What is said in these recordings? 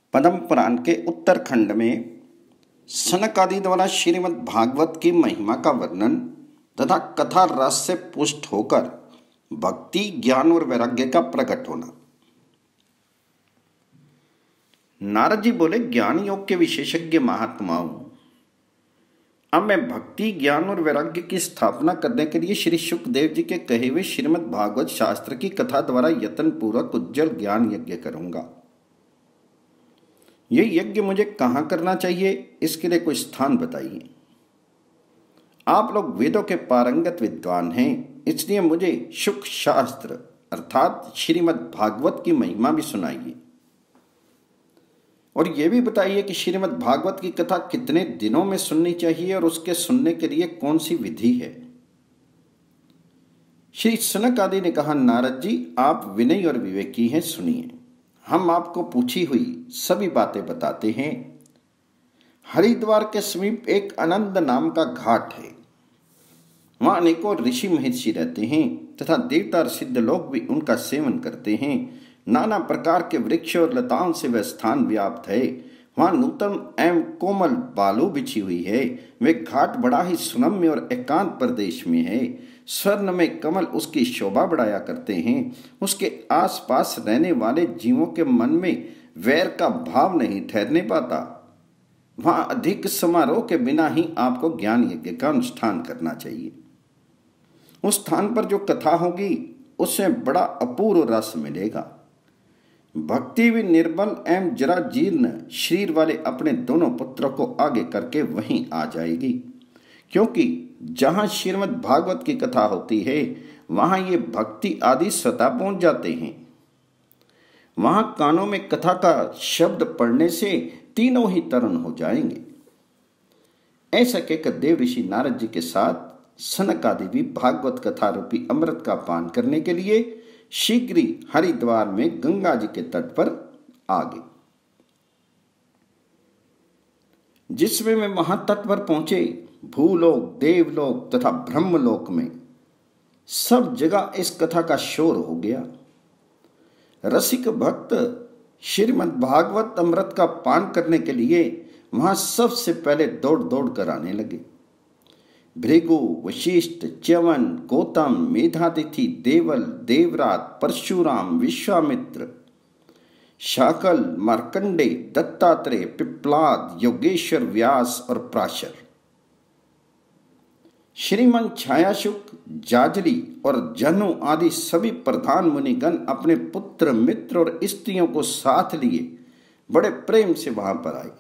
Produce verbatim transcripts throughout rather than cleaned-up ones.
पद्म पुराण के उत्तरखंड में सनक आदि द्वारा श्रीमद् भागवत की महिमा का वर्णन तथा कथा रस से पुष्ट होकर भक्ति, ज्ञान और वैराग्य का प्रकट होना। नारद जी बोले, ज्ञान योग के विशेषज्ञ महात्माओं, अब मैं भक्ति, ज्ञान और वैराग्य की स्थापना करने के लिए श्री शुकदेव जी के कहे हुए श्रीमद् भागवत शास्त्र की कथा द्वारा यत्न पूर्वक उज्जवल ज्ञान यज्ञ करूंगा। ये यज्ञ मुझे कहाँ करना चाहिए, इसके लिए कोई स्थान बताइए। आप लोग वेदों के पारंगत विद्वान हैं, इसलिए मुझे शुक शास्त्र अर्थात श्रीमद् भागवत की महिमा भी सुनाइए और यह भी बताइए कि श्रीमद् भागवत की कथा कितने दिनों में सुननी चाहिए और उसके सुनने के लिए कौन सी विधि है। श्री सनक आदि ने कहा, नारद जी, आप विनयी और विवेकी हैं, सुनिए। हम आपको पूछी हुई सभी बातें बताते हैं। हरिद्वार के समीप एक आनंद नाम का घाट है। वहां अनेकों ऋषि महर्षि रहते हैं तथा देवता और सिद्ध लोग भी उनका सेवन करते हैं। नाना प्रकार के वृक्ष और लताओं से वह स्थान व्याप्त है। वहां नूतन एवं कोमल बालू बिछी हुई है। वे घाट बड़ा ही सुनम्य और एकांत प्रदेश में है। स्वर्ण में कमल उसकी शोभा बढ़ाया करते हैं। उसके आसपास रहने वाले जीवों के मन में वैर का भाव नहीं ठहरने पाता। वहां अधिक समारोह के बिना ही आपको ज्ञान यज्ञ का अनुष्ठान करना चाहिए। उस स्थान पर जो कथा होगी उसमें बड़ा अपूर्व रस मिलेगा। भक्ति भी निर्बल एवं जरा जीर्ण शरीर वाले अपने दोनों पुत्रों को आगे करके वहीं आ जाएगी, क्योंकि जहां श्रीमद् भागवत की कथा होती है वहां ये भक्ति आदि स्वतः पहुंच जाते हैं। वहां कानों में कथा का शब्द पढ़ने से तीनों ही तरण हो जाएंगे। ऐसा कहकर देव ऋषि नारद जी के साथ सनक आदि भी भागवत कथा रूपी अमृत का पान करने के लिए शीघ्र ही हरिद्वार में गंगा जी के तट पर आ गए। जिसमें वे वहां तट पर पहुंचे, भूलोक, देवलोक तथा ब्रह्मलोक में सब जगह इस कथा का शोर हो गया। रसिक भक्त श्रीमद् भागवत अमृत का पान करने के लिए वहां सबसे पहले दौड़ दौड़ कर आने लगे। भृगु, वशिष्ठ, च्यवन, गौतम, मेधातिथि, देवल, देवरात, परशुराम, विश्वामित्र, शाकल, मार्कंडे, दत्तात्रेय, पिप्लाद, योगेश्वर, व्यास और प्राशर, श्रीमन छायाशुक, जाजली और जनु आदि सभी प्रधान मुनिगण अपने पुत्र, मित्र और स्त्रियों को साथ लिए बड़े प्रेम से वहां पर आए।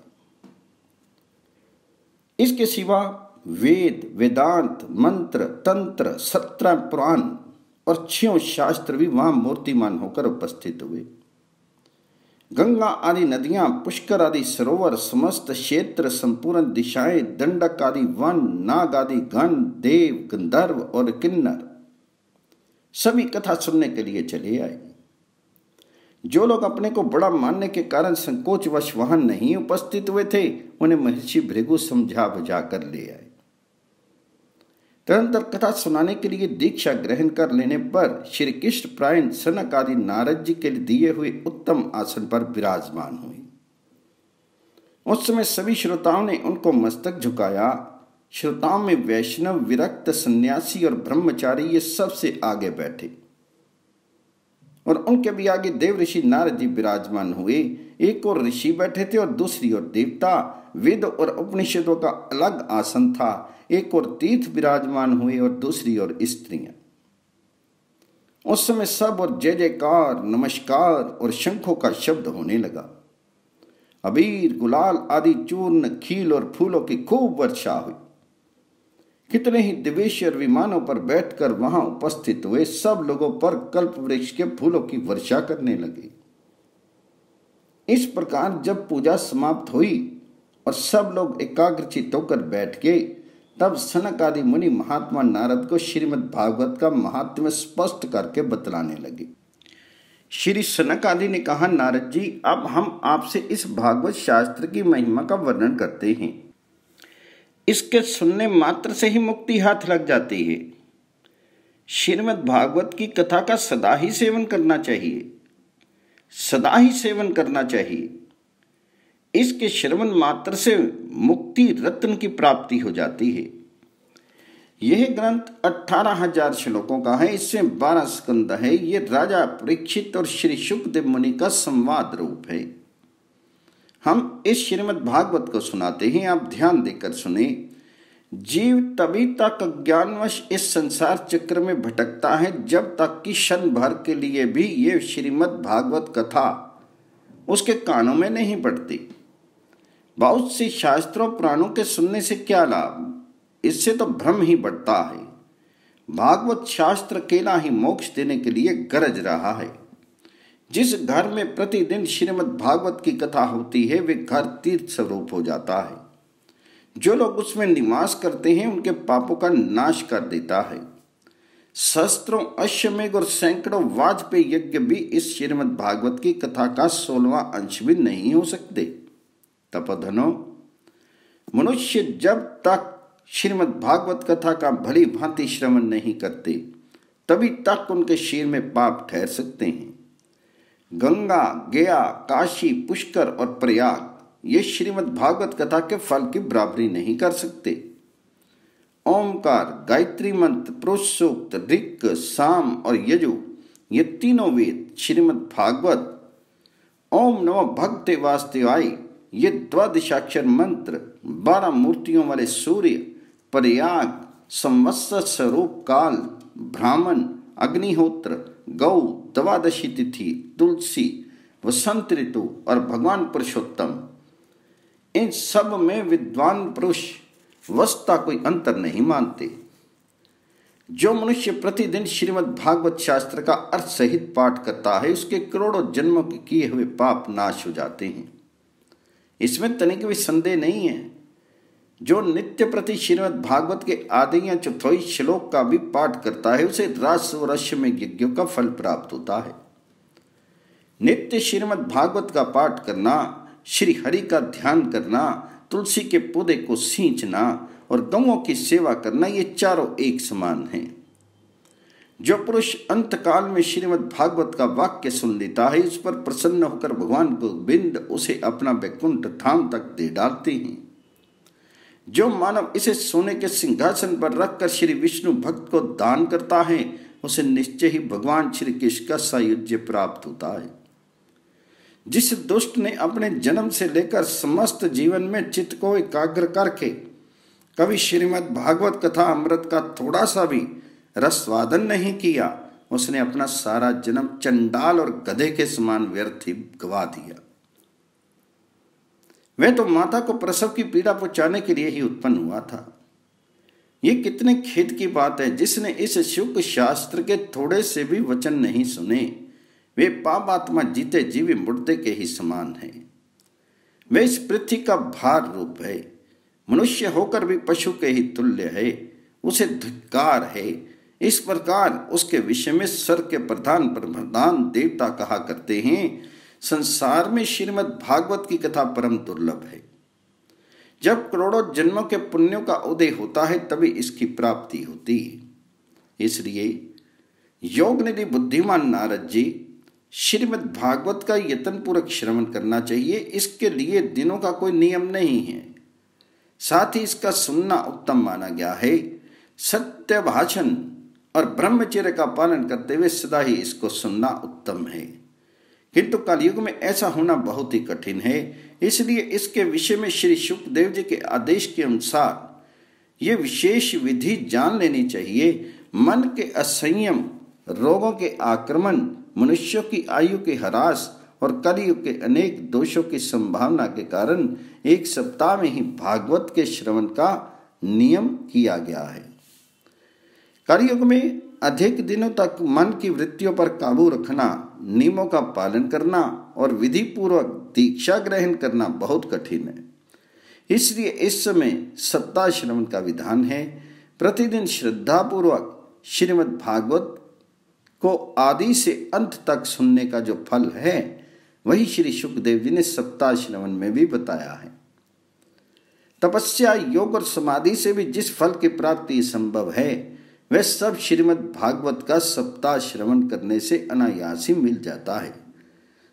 इसके सिवा वेद, वेदांत, मंत्र, तंत्र, सत्रह पुराण और छह शास्त्र भी वहां मूर्तिमान होकर उपस्थित हुए। गंगा आदि नदियां, पुष्कर आदि सरोवर, समस्त क्षेत्र, संपूर्ण दिशाएं, दंडक आदि वन, नाग आदि गण, देव, गंधर्व और किन्नर सभी कथा सुनने के लिए चले आए। जो लोग अपने को बड़ा मानने के कारण संकोचवश वहां नहीं उपस्थित हुए थे, उन्हें महर्षि भृगु समझा बुझा कर ले आए। तदनंतर कथा सुनाने के लिए दीक्षा ग्रहण कर लेने पर श्री कृष्ण प्रायण सनक आदि नारद जी के दिए हुए उत्तम आसन पर विराजमान हुए। उस समय सभी श्रोताओं ने उनको मस्तक झुकाया। श्रोताओं में वैष्णव, विरक्त, सन्यासी और ब्रह्मचारी ये सबसे आगे बैठे और उनके भी आगे देव ऋषि नारद जी विराजमान हुए। एक और ऋषि बैठे थे और दूसरी ओर देवता। वेद और उपनिषदों का अलग आसन था। एक और तीर्थ विराजमान हुए और दूसरी ओर स्त्रियां। उस समय सब और जय जयकार, नमस्कार और शंखों का शब्द होने लगा। अबीर, गुलाल आदि चूर्ण, खील और फूलों की खूब वर्षा हुई। कितने ही दिवेश्वर विमानों पर बैठकर वहां उपस्थित हुए सब लोगों पर कल्प वृक्ष के फूलों की वर्षा करने लगे। इस प्रकार जब पूजा समाप्त हुई और सब लोग एकाग्रचित्त होकर बैठ गए, तब सनक आदि मुनि महात्मा नारद को श्रीमद् भागवत का महात्म्य स्पष्ट करके बतलाने लगे। श्री सनक आदि ने कहा, नारद जी, अब हम आपसे इस भागवत शास्त्र की महिमा का वर्णन करते हैं। इसके सुनने मात्र से ही मुक्ति हाथ लग जाती है। श्रीमद् भागवत की कथा का सदा ही सेवन करना चाहिए, सदा ही सेवन करना चाहिए। इसके श्रवण मात्र से मुक्ति रत्न की प्राप्ति हो जाती है। यह ग्रंथ अठारह हजार श्लोकों का है। इसमें बारह स्कंद है। ये राजा परीक्षित और श्री शुकदेव मुनि का संवाद रूप है। हम इस श्रीमद् भागवत को सुनाते हैं, आप ध्यान देकर सुने। जीव तभी तक अज्ञानवश इस संसार चक्र में भटकता है जब तक कि क्षण भर के लिए भी ये श्रीमद् भागवत कथा उसके कानों में नहीं पड़ती। बहुत सी शास्त्रों पुराणों के सुनने से क्या लाभ, इससे तो भ्रम ही बढ़ता है। भागवत शास्त्र अकेला ही मोक्ष देने के लिए गरज रहा है। जिस घर में प्रतिदिन श्रीमद् भागवत की कथा होती है वे घर तीर्थ स्वरूप हो जाता है। जो लोग उसमें निवास करते हैं उनके पापों का नाश कर देता है। सहस्त्रों अश्वमेघ और सैकड़ों वाजपेयी यज्ञ भी इस श्रीमद् भागवत की कथा का सोलवां अंश भी नहीं हो सकते। तपोधनो, मनुष्य जब तक श्रीमद् भागवत कथा का भली भांति श्रवण नहीं करते तभी तक उनके शरीर में पाप ठहर सकते हैं। गंगा, गया, काशी, पुष्कर और प्रयाग ये श्रीमद् भागवत कथा के फल की बराबरी नहीं कर सकते। ओमकार, गायत्री मंत्र, पुरुष सूक्त, ऋक्, साम और यजु ये तीनों वेद श्रीमद् भागवत, ओम नमो भगवते वासुदेवाय ये द्वादशाक्षर मंत्र, बारह मूर्तियों वाले सूर्य, प्रयाग, संवत्सर स्वरूप काल, ब्राह्मण, अग्निहोत्र, गौ, द्वादशी तिथि, तुलसी, वसंत ऋतु और भगवान पुरुषोत्तम, इन सब में विद्वान पुरुष वस्तुतः कोई अंतर नहीं मानते। जो मनुष्य प्रतिदिन श्रीमद् भागवत शास्त्र का अर्थ सहित पाठ करता है उसके करोड़ों जन्मों के किए हुए पाप नाश हो जाते हैं। इसमें तनिक भी संदेह नहीं है। जो नित्य प्रति श्रीमद् भागवत के आधे या चौथाई श्लोक का भी पाठ करता है उसे रास और अश्वमेघ यज्ञों का फल प्राप्त होता है। नित्य श्रीमद् भागवत का पाठ करना, श्री हरि का ध्यान करना, तुलसी के पौधे को सींचना और गौओं की सेवा करना ये चारों एक समान हैं। जो पुरुष अंतकाल में श्रीमद् भागवत का वाक्य सुन लेता है उस पर प्रसन्न होकर भगवान गोविंद उसे अपना वैकुंठ धाम तक दे डालते हैं। जो मानव इसे सोने के सिंहासन पर रखकर श्री विष्णु भक्त को दान करता है उसे निश्चय ही भगवान श्री कृष्ण का सायुज्य प्राप्त होता है। जिस दुष्ट ने अपने जन्म से लेकर समस्त जीवन में चित्त को एकाग्र करके कभी श्रीमद् भागवत कथा अमृत का थोड़ा सा भी रसवादन नहीं किया उसने अपना सारा जन्म चंडाल और गधे के समान व्यर्थ ही गवा दिया। वह तो माता को प्रसव की पीड़ा पहुंचाने के लिए ही उत्पन्न हुआ था। ये कितने खेद की बात है जिसने इस शुक शास्त्र के थोड़े से भी वचन नहीं सुने वे पापात्मा जीते जीवी मुर्दे के ही समान है। वे इस पृथ्वी का भार रूप है, मनुष्य होकर भी पशु के ही तुल्य है, उसे धिक्कार है। इस प्रकार उसके विषय में स्वर्ग के प्रधान प्रधान देवता कहा करते हैं संसार में श्रीमद् भागवत की कथा परम दुर्लभ है। जब करोड़ों जन्मों के पुण्यों का उदय होता है तभी इसकी प्राप्ति होती है। इसलिए योग निधि बुद्धिमान नारद जी श्रीमद् भागवत का यत्न पूर्वक श्रवण करना चाहिए। इसके लिए दिनों का कोई नियम नहीं है, साथ ही इसका सुनना उत्तम माना गया है। सत्य भाषण और ब्रह्मचर्य का पालन करते हुए सदा ही इसको सुनना उत्तम है, किंतु कलयुग में ऐसा होना बहुत ही कठिन है। इसलिए इसके विषय में श्री शुकदेव जी के आदेश के अनुसार ये विशेष विधि जान लेनी चाहिए। मन के असंयम, रोगों के आक्रमण, मनुष्यों की आयु के ह्रास और कलयुग के अनेक दोषों की संभावना के कारण एक सप्ताह में ही भागवत के श्रवण का नियम किया गया है। कलयुग में अधिक दिनों तक मन की वृत्तियों पर काबू रखना, नियमों का पालन करना और विधि पूर्वक दीक्षा ग्रहण करना बहुत कठिन है। इसलिए इस समय सप्ताह श्रवण का विधान है। प्रतिदिन श्रद्धा पूर्वक श्रीमद् भागवत को आदि से अंत तक सुनने का जो फल है वही श्री शुकदेव जी ने सप्ताह श्रवण में भी बताया है। तपस्या, योग और समाधि से भी जिस फल की प्राप्ति संभव है वह सब श्रीमद् भागवत का सप्ताह श्रवण करने से अनायास ही मिल जाता है।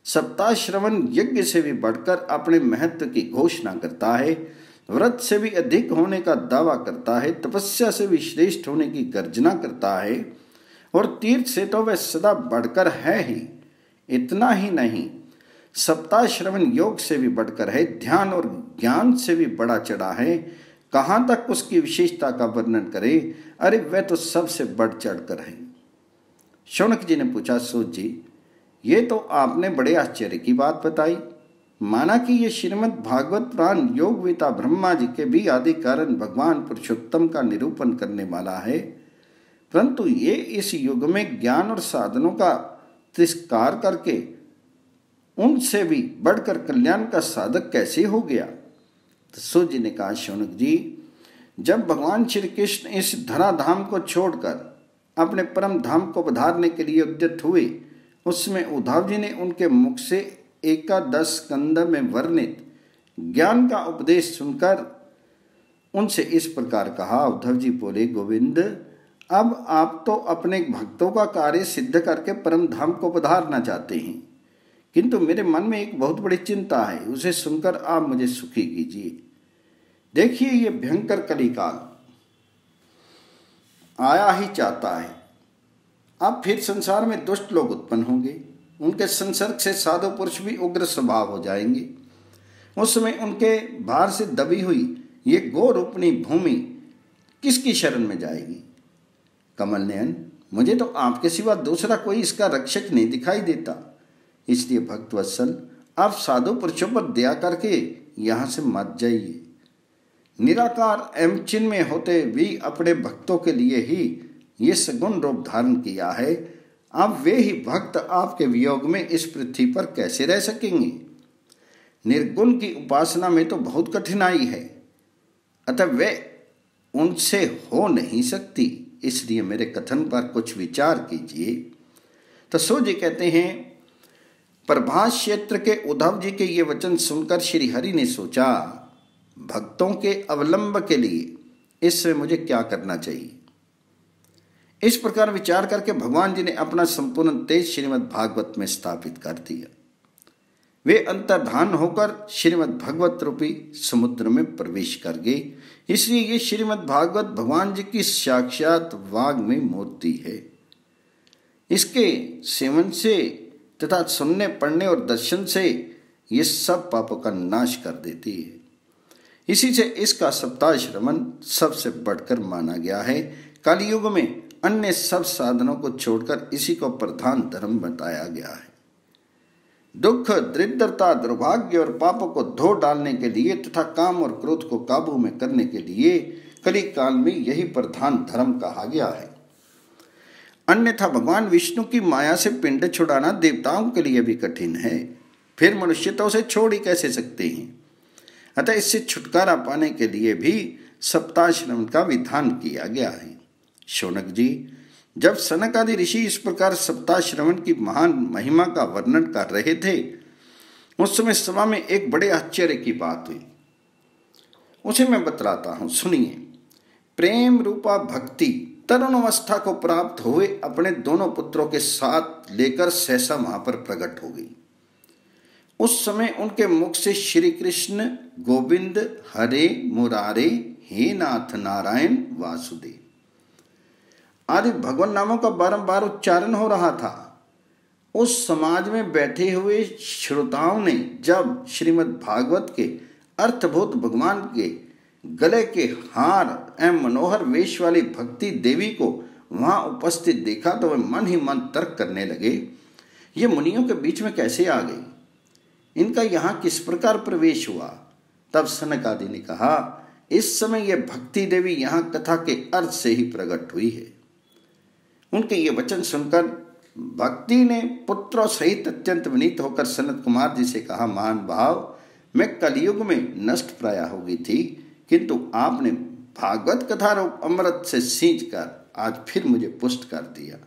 सप्ताह श्रवण यज्ञ से भी बढ़कर अपने महत्व की घोषणा करता है, व्रत से भी अधिक होने का दावा करता है, तपस्या से भी श्रेष्ठ होने की गर्जना करता है और तीर्थ से तो वह सदा बढ़कर है ही। इतना ही नहीं, सप्ताह श्रवण योग से भी बढ़कर है, ध्यान और ज्ञान से भी बड़ा चढ़ा है। कहाँ तक उसकी विशेषता का वर्णन करे, अरे वह तो सबसे बढ़ चढ़कर है। शौनक जी ने पूछा, सूत जी, ये तो आपने बड़े आश्चर्य की बात बताई। माना कि ये श्रीमद् भागवत पुराण योगवेता ब्रह्मा जी के भी आदि कारण भगवान पुरुषोत्तम का निरूपण करने वाला है, परंतु ये इस युग में ज्ञान और साधनों का तिरस्कार करके उनसे भी बढ़कर कल्याण का साधक कैसे हो गया। तो सूत जी ने कहा, शौनक जी, जब भगवान श्री कृष्ण इस धराधाम को छोड़कर अपने परम धाम को पधारने के लिए उद्यत हुए, उसमें उद्धव जी ने उनके मुख से एकादश स्कंद में वर्णित ज्ञान का उपदेश सुनकर उनसे इस प्रकार कहा। उद्धव जी बोले, गोविंद, अब आप तो अपने भक्तों का कार्य सिद्ध करके परम धाम को पधारना चाहते हैं, किंतु मेरे मन में एक बहुत बड़ी चिंता है, उसे सुनकर आप मुझे सुखी कीजिए। देखिए, ये भयंकर कलिकाल आया ही चाहता है। अब फिर संसार में दुष्ट लोग उत्पन्न होंगे, उनके संसर्ग से साधु पुरुष भी उग्र स्वभाव हो जाएंगे। उस समय उनके भार से दबी हुई ये गो रूपणी भूमि किसकी शरण में जाएगी। कमल नयन, मुझे तो आपके सिवा दूसरा कोई इसका रक्षक नहीं दिखाई देता, इसलिए भक्तवत्सल, आप साधु पुरुषों पर दया करके यहाँ से मत जाइए। निराकार एवं चिन्ह में होते भी अपने भक्तों के लिए ही ये सगुण रूप धारण किया है। अब वे ही भक्त आपके वियोग में इस पृथ्वी पर कैसे रह सकेंगे। निर्गुण की उपासना में तो बहुत कठिनाई है, अतः वे उनसे हो नहीं सकती, इसलिए मेरे कथन पर कुछ विचार कीजिए। तो सो जी कहते हैं, प्रभास क्षेत्र के उद्धव जी के ये वचन सुनकर श्री हरि ने सोचा, भक्तों के अवलंब के लिए इससे मुझे क्या करना चाहिए। इस प्रकार विचार करके भगवान जी ने अपना संपूर्ण तेज श्रीमद् भागवत में स्थापित कर दिया। वे अंतर्धान होकर श्रीमद् भागवत रूपी समुद्र में प्रवेश कर गए। इसलिए ये श्रीमद् भागवत भगवान जी की साक्षात वाग्मय मूर्ति है। इसके सेवन से तथा सुनने, पढ़ने और दर्शन से ये सब पापों का नाश कर देती है। इसी से इसका सप्ताह श्रवण सबसे बढ़कर माना गया है। कलयुग में अन्य सब साधनों को छोड़कर इसी को प्रधान धर्म बताया गया है। दुख, दरिद्रता, दुर्भाग्य और पापों को धो डालने के लिए तथा काम और क्रोध को काबू में करने के लिए कली काल में यही प्रधान धर्म कहा गया है। अन्यथा भगवान विष्णु की माया से पिंड छुड़ाना देवताओं के लिए भी कठिन है, फिर मनुष्य तो उसे छोड़ ही कैसे सकते हैं। अतः इससे छुटकारा पाने के लिए भी सप्ताह श्रवण का विधान किया गया है। शौनक जी, जब सनक आदि ऋषि इस प्रकार सप्ताह श्रवण की महान महिमा का वर्णन कर रहे थे, उस समय सभा में एक बड़े आश्चर्य की बात हुई। उसे मैं बतलाता हूं, सुनिए। प्रेम रूपा भक्ति तरुण अवस्था को प्राप्त हुए अपने दोनों पुत्रों के साथ लेकर सहसा वहां पर प्रकट हो गई। उस समय उनके मुख से श्री कृष्ण गोविंद हरे मुरारे हे नाथ नारायण वासुदेव आदि भगवान नामों का बारंबार उच्चारण हो रहा था। उस समाज में बैठे हुए श्रोताओं ने जब श्रीमद् भागवत के अर्थभूत भगवान के गले के हार एवं मनोहर वेश वाली भक्ति देवी को वहां उपस्थित देखा तो वे मन ही मन तर्क करने लगे, ये मुनियों के बीच में कैसे आ गई, इनका यहाँ किस प्रकार प्रवेश हुआ। तब सनक आदि ने कहा, इस समय यह भक्ति देवी यहाँ कथा के अर्थ से ही प्रकट हुई है। उनके ये वचन सुनकर भक्ति ने पुत्रों सहित अत्यंत विनीत होकर सनत कुमार जी से कहा, महान भाव, मैं कलयुग में नष्ट प्राय हो गई थी, किंतु आपने भागवत कथा रूप अमृत से सींच कर आज फिर मुझे पुष्ट कर दिया।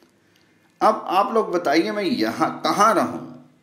अब आप लोग बताइए मैं यहाँ कहाँ रहूं।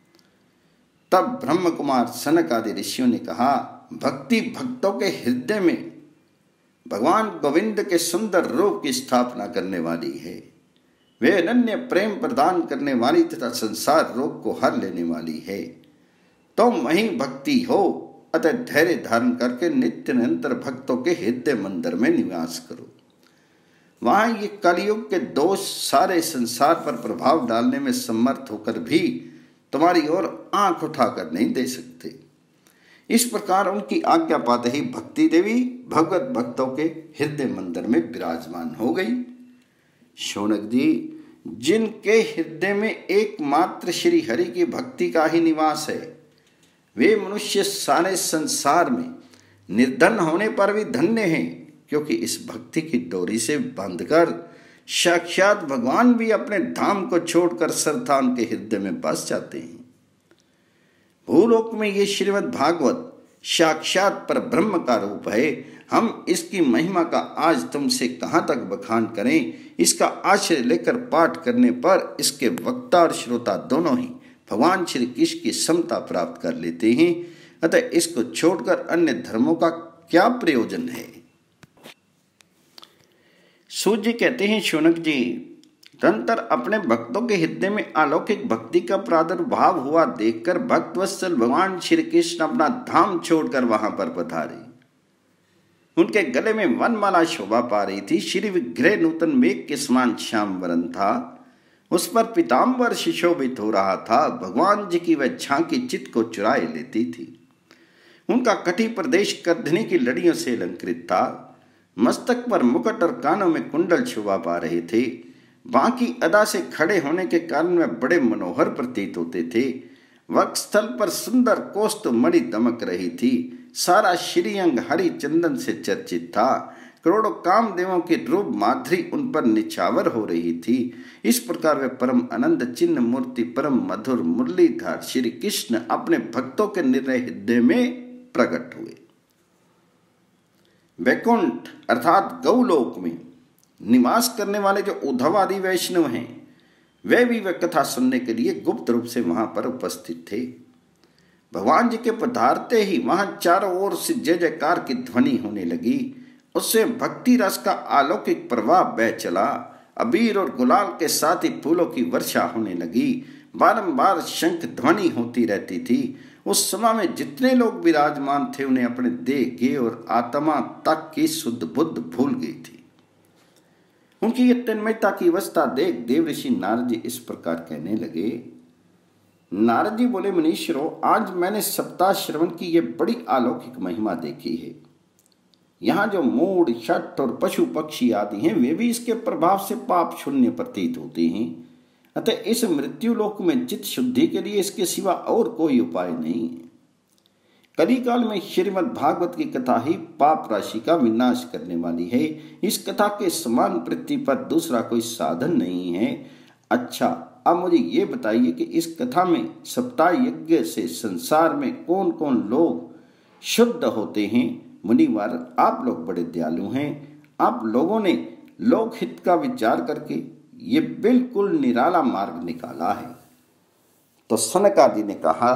तब ब्रह्म कुमार सनक आदि ऋषियों ने कहा, भक्ति भक्तों के हृदय में भगवान गोविंद के सुंदर रूप की स्थापना करने वाली है। वे अनन्य प्रेम प्रदान करने वाली तथा संसार रोग को हर लेने वाली है। तुम वही भक्ति हो, अतः धैर्य धारण करके नित्य निरंतर भक्तों के हृदय मंदिर में निवास करो। वहां ये कलयुग के दोष सारे संसार पर प्रभाव डालने में समर्थ होकर भी तुम्हारी ओर आंख उठाकर नहीं दे सकते। इस प्रकार उनकी आज्ञा पाते ही भक्ति देवी भगवत भक्तों के हृदय मंदिर में विराजमान हो गई। शौनक जी, जिनके हृदय में एकमात्र श्री हरि की भक्ति का ही निवास है, वे मनुष्य सारे संसार में निर्धन होने पर भी धन्य हैं, क्योंकि इस भक्ति की डोरी से बांधकर साक्षात भगवान भी अपने धाम को छोड़कर श्रद्धा उनके हृदय में बस जाते हैं। भूलोक में ये श्रीमद् भागवत साक्षात पर ब्रह्म का रूप है। हम इसकी महिमा का आज तुमसे कहाँ तक बखान करें। इसका आश्रय लेकर पाठ करने पर इसके वक्ता और श्रोता दोनों ही भगवान श्री कृष्ण की समता प्राप्त कर लेते हैं। अतः इसको छोड़कर अन्य धर्मों का क्या प्रयोजन है। सूत जी कहते हैं, शौनक जी, तदंतर अपने भक्तों के हृदय में अलौकिक भक्ति का प्रादुर्भाव हुआ देखकर भक्तवत्सल भगवान श्री कृष्ण अपना धाम छोड़कर वहां पर पधारे। उनके गले में वनमाला शोभा पा रही थी। श्री विग्रह नूतन मेघ के समान श्याम वरण था, उस पर पीताम्बर सुशोभित हो रहा था। भगवान जी की वह झांकी चित्त को चुराए लेती थी। उनका कटी प्रदेश कर्धनी की लड़ियों से अलंकृत था। मस्तक पर मुकुट और कानों में कुंडल शोभा पा रहे थे। बाकी अदा से खड़े होने के कारण वे बड़े मनोहर प्रतीत होते थे। वक्षस्थल पर सुंदर कौस्तुभ मणि दमक रही थी। सारा श्रीअंग हरि चंदन से चर्चित था। करोड़ों कामदेवों की रूप माधुरी उन पर निछावर हो रही थी। इस प्रकार वे परम आनंद चिन्ह मूर्ति परम मधुर मुरलीधर श्री कृष्ण अपने भक्तों के निर्णय हृदय में प्रकट हुए। वैकुंठ अर्थात गौलोक में निवास करने वाले जो उद्धव आदि वैष्णव हैं, वे भी वह कथा सुनने के लिए गुप्त रूप से वहां पर उपस्थित थे। भगवान जी के पधारते ही वहां चारों ओर से जय जयकार की ध्वनि होने लगी। उससे भक्ति रस का अलौकिक प्रवाह बह चला। अबीर और गुलाल के साथ ही फूलों की वर्षा होने लगी। बारंबार शंख ध्वनि होती रहती थी। उस समय में जितने लोग विराजमान थे, उन्हें अपने देह गेह और आत्मा तक की शुद्ध बुद्ध भूल गई थी। उनकी ये तन्मयता की अवस्था देख देवऋषि नारद जी इस प्रकार कहने लगे। नारद जी बोले, मुनीश्वरों, आज मैंने सप्ताह श्रवण की ये बड़ी अलौकिक महिमा देखी है। यहाँ जो मूढ़ शठ और पशु पक्षी आदि हैं, वे भी इसके प्रभाव से पाप शून्य प्रतीत होते हैं। अतः इस मृत्यु लोक में चित्त शुद्धि के लिए इसके सिवा और कोई उपाय नहीं है। कली काल में श्रीमद् भागवत की कथा ही पाप राशि का विनाश करने वाली है। इस कथा के समान पृथ्वी पर दूसरा कोई साधन नहीं है। अच्छा, अब मुझे ये बताइए कि इस कथा में सप्ताह यज्ञ से संसार में कौन कौन लोग शुद्ध होते हैं। मुनिवर, आप लोग बड़े दयालु हैं। आप लोगों ने लोकहित का विचार करके ये बिल्कुल निराला मार्ग निकाला है। तो सनक आदि ने कहा,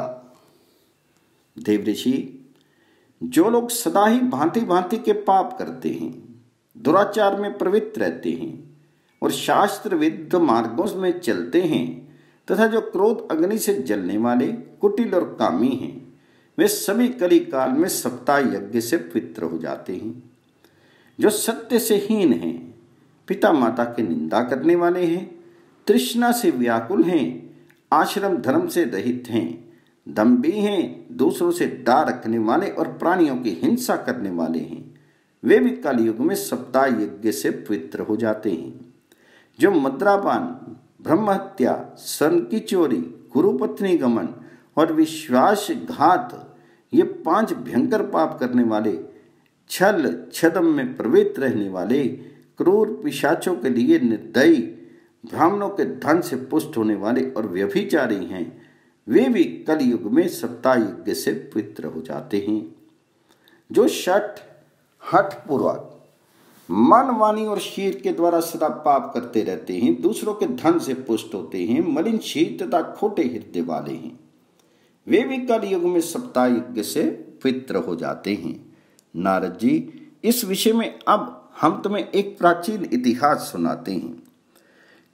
देवऋषि, जो लोग सदा ही भांति भांति के पाप करते हैं, दुराचार में प्रवृत्त रहते हैं और शास्त्र विरुद्ध मार्गों में चलते हैं तथा जो क्रोध अग्नि से जलने वाले कुटिल और कामी हैं, वे सभी कली काल में सप्ताह यज्ञ से पवित्र हो जाते हैं। जो सत्य से हीन हैं, पिता माता की निंदा करने वाले हैं, तृष्णा से व्याकुल हैं, आश्रम धर्म से रहित हैं, दम्भी हैं, दूसरों से डर रखने वाले और प्राणियों की हिंसा करने वाले हैं, वे भी कलयुग में सप्ताह यज्ञ से पवित्र हो जाते हैं। जो मद्रापान, ब्रह्महत्या, सन की चोरी, गुरुपत्नी गमन और विश्वासघात, ये पांच भयंकर पाप करने वाले, छल छदम में प्रवृत्त रहने वाले, क्रूर पिशाचों के लिए निर्दयी, ब्राह्मणों के धन से पुष्ट होने वाले और व्यभिचारी हैं, वे भी कलयुग में सप्ताह यज्ञ से पवित्र हो जाते हैं। जो शठ हठ पूर्वक मन, वाणी और शरीर के द्वारा सदा पाप करते रहते हैं, दूसरों के धन से पुष्ट होते हैं, मलिन शील तथा खोटे हृदय वाले हैं, वे भी कलयुग में सप्ताह यज्ञ से पवित्र हो जाते हैं। नारद जी, इस विषय में अब हम तुम्हें एक प्राचीन इतिहास सुनाते हैं।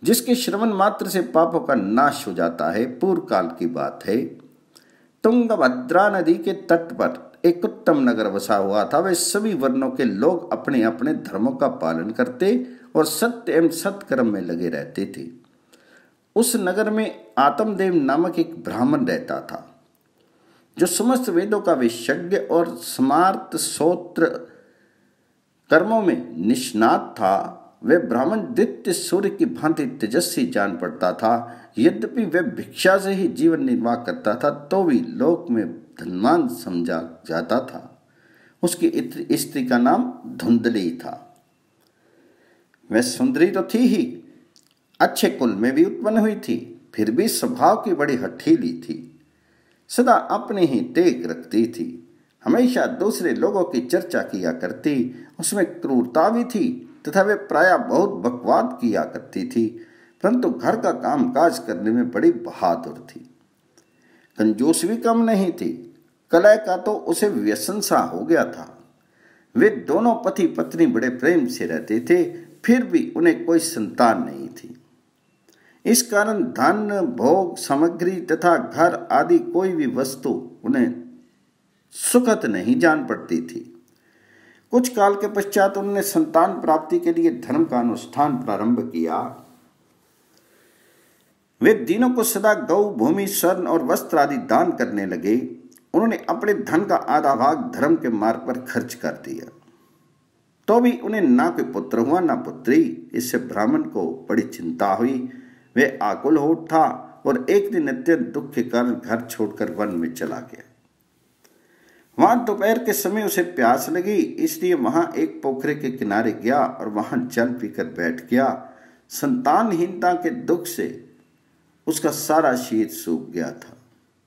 जिसके श्रवण मात्र से पापों का नाश हो जाता है। पूर्व काल की बात है, तुंगभद्रा नदी के तट पर एक उत्तम नगर बसा हुआ था। वे सभी वर्णों के लोग अपने अपने धर्मों का पालन करते और सत्य एवं सत्कर्म में लगे रहते थे। उस नगर में आत्मदेव नामक एक ब्राह्मण रहता था, जो समस्त वेदों का विशेषज्ञ और स्मार्त श्रोत्र कर्मों में निष्णात था। वह ब्राह्मण द्वितीय सूर्य की भांति तेजस्वी जान पड़ता था। यद्यपि वह भिक्षा से ही जीवन निर्वाह करता था, तो भी लोक में धनवान समझा जाता था। उसकी स्त्री का नाम धुंधली था। वह सुंदरी तो थी ही, अच्छे कुल में भी उत्पन्न हुई थी, फिर भी स्वभाव की बड़ी हठीली थी। सदा अपने ही टेक रखती थी, हमेशा दूसरे लोगों की चर्चा किया करती। उसमें क्रूरता भी थी तथा वे प्रायः बहुत बकवाद किया करती थी, परंतु घर का काम काज करने में बड़ी बहादुर थी। कंजूस भी कम नहीं थी। कलह का तो उसे व्यसन सा हो गया था। वे दोनों पति पत्नी बड़े प्रेम से रहते थे, फिर भी उन्हें कोई संतान नहीं थी। इस कारण धन, भोग, सामग्री तथा घर आदि कोई भी वस्तु उन्हें सुखद नहीं जान पड़ती थी। कुछ काल के पश्चात उन्होंने संतान प्राप्ति के लिए धर्म का अनुष्ठान प्रारंभ किया। वे दिनों को सदा गौ, भूमि, स्वर्ण और वस्त्र आदि दान करने लगे। उन्होंने अपने धन का आधा भाग धर्म के मार्ग पर खर्च कर दिया, तो भी उन्हें ना कोई पुत्र हुआ ना पुत्री। इससे ब्राह्मण को बड़ी चिंता हुई। वे आकुल हो उठा और एक दिन अत्यंत दुख के कारण घर छोड़कर वन में चला गया। वहां दोपहर के समय उसे प्यास लगी, इसलिए वहां एक पोखरे के किनारे गया और वहां जल पीकर बैठ गया। संतानहीनता के दुख से उसका सारा शरीर सूख गया था।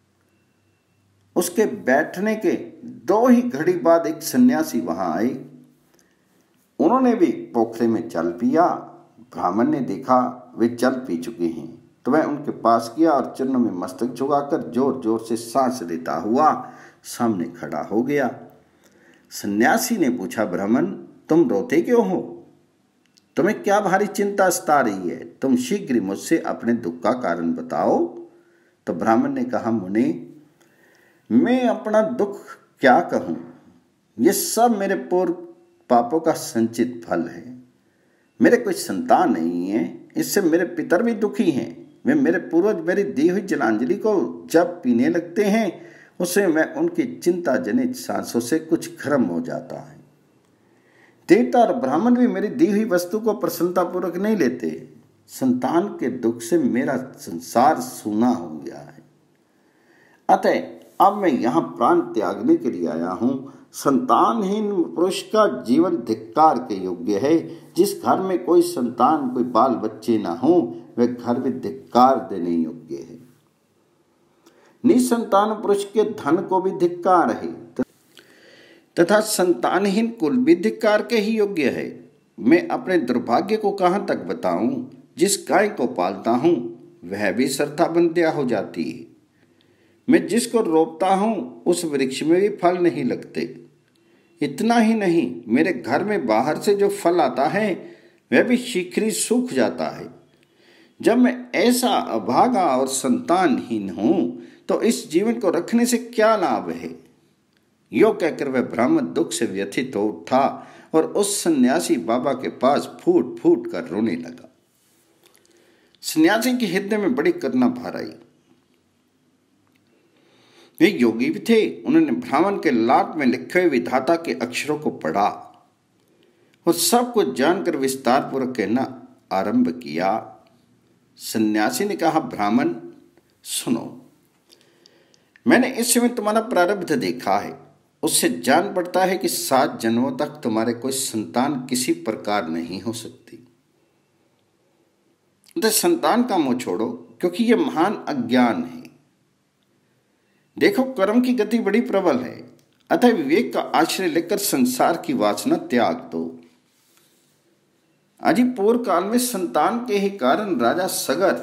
उसके बैठने के दो ही घड़ी बाद एक सन्यासी वहां आए। उन्होंने भी पोखरे में जल पिया। ब्राह्मण ने देखा वे जल पी चुके हैं, तो वह उनके पास गया और चरणों में मस्तक झुकाकर जोर जोर से सांस लेता हुआ सामने खड़ा हो गया। सन्यासी ने पूछा, ब्राह्मण, तुम रोते क्यों हो? तुम्हें क्या भारी चिंता सता रही है? तुम शीघ्र ही मुझसे अपने दुख का कारण बताओ। तो ब्राह्मण ने कहा, मुनि, मैं अपना दुख क्या कहूं? ये सब मेरे पूर्व पापों का संचित फल है। मेरे कोई संतान नहीं है, इससे मेरे पितर भी दुखी हैं। वे मेरे पूर्वज मेरी दी हुई जलांजलि को जब पीने लगते हैं, उससे मैं उनकी चिंता जनित सांसों से कुछ गर्म हो जाता है। देवता और ब्राह्मण भी मेरी दी हुई वस्तु को प्रसन्नतापूर्वक नहीं लेते। संतान के दुख से मेरा संसार सूना हो गया है। अतः अब मैं यहाँ प्राण त्यागने के लिए आया हूँ। संतानहीन पुरुष का जीवन धिक्कार के योग्य है। जिस घर में कोई संतान, कोई बाल बच्चे ना हो, वह घर भी धिक्कार देने योग्य है। निसंतान पुरुष के धन को भी धिक्कार है, तथा संतानहीन कुल भी धिक्कार के ही योग्य है। मैं अपने दुर्भाग्य को कहां तक बताऊं? जिस गाय को पालता हूं वह भी सरथा बंध्या हो जाती है। मैं जिसको रोपता हूं उस वृक्ष में भी फल नहीं लगते। इतना ही नहीं, मेरे घर में बाहर से जो फल आता है वह भी शीघ्र ही सूख जाता है। जब मैं ऐसा अभागा और संतानहीन हूं तो इस जीवन को रखने से क्या लाभ है? यो कहकर वह ब्राह्मण दुख से व्यथित हो उठा और उस सन्यासी बाबा के पास फूट फूट कर रोने लगा। सन्यासी के हृदय में बड़ी करुणा भर आई। वे योगी भी थे। उन्होंने ब्राह्मण के लाट में लिखे हुए विधाता के अक्षरों को पढ़ा और सब कुछ जानकर विस्तार पूर्वक कहना आरंभ किया। सन्यासी ने कहा, ब्राह्मण सुनो, मैंने इस समय तुम्हारा प्रारब्ध देखा है। उससे जान पड़ता है कि सात जन्मों तक तुम्हारे कोई संतान किसी प्रकार नहीं हो सकती। तो संतान का मोह छोड़ो, क्योंकि यह महान अज्ञान है। देखो, कर्म की गति बड़ी प्रबल है, अतः विवेक का आश्रय लेकर संसार की वासना त्याग दो। अजी पूर्व काल में संतान के ही कारण राजा सगर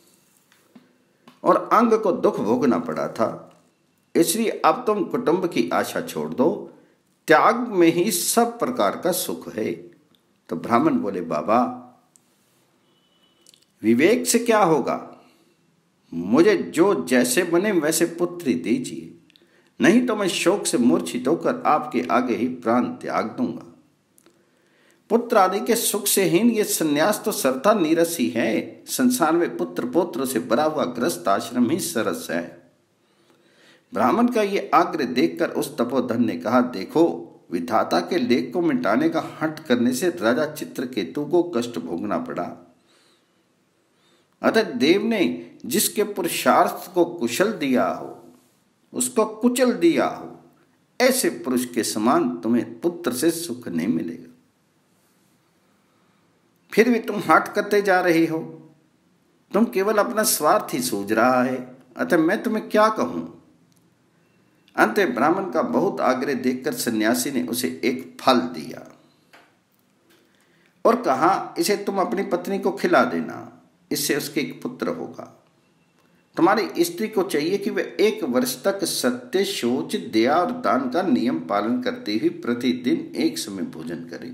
और अंग को दुख भोगना पड़ा था। इसलिए अब तुम कुटुंब की आशा छोड़ दो। त्याग में ही सब प्रकार का सुख है। तो ब्राह्मण बोले, बाबा, विवेक से क्या होगा? मुझे जो जैसे बने वैसे पुत्री दीजिए, नहीं तो मैं शोक से मूर्छित होकर आपके आगे ही प्राण त्याग दूंगा। पुत्र आदि के सुख से हीन ये सन्यास तो सरता नीरस ही है। संसार में पुत्र पौत्र से भरा हुआ ग्रस्त आश्रम ही सरस है। ब्राह्मण का ये आग्रह देखकर उस तपोधन ने कहा, देखो, विधाता के लेख को मिटाने का हठ करने से राजा चित्रकेतु को कष्ट भोगना पड़ा। अतः देव ने जिसके पुरुषार्थ को कुशल दिया हो, उसको कुचल दिया हो, ऐसे पुरुष के समान तुम्हें पुत्र से सुख नहीं मिलेगा। फिर भी तुम हठ करते जा रही हो। तुम केवल अपना स्वार्थ ही सूझ रहा है। अतः मैं तुम्हें क्या कहूं? अंत ब्राह्मण का बहुत आग्रह देखकर सन्यासी ने उसे एक फल दिया और कहा, इसे तुम अपनी पत्नी को खिला देना, इससे उसके एक पुत्र होगा। तुम्हारी स्त्री को चाहिए कि वह एक वर्ष तक सत्य, शौच, दया और दान का नियम पालन करते हुए प्रतिदिन एक समय भोजन करे।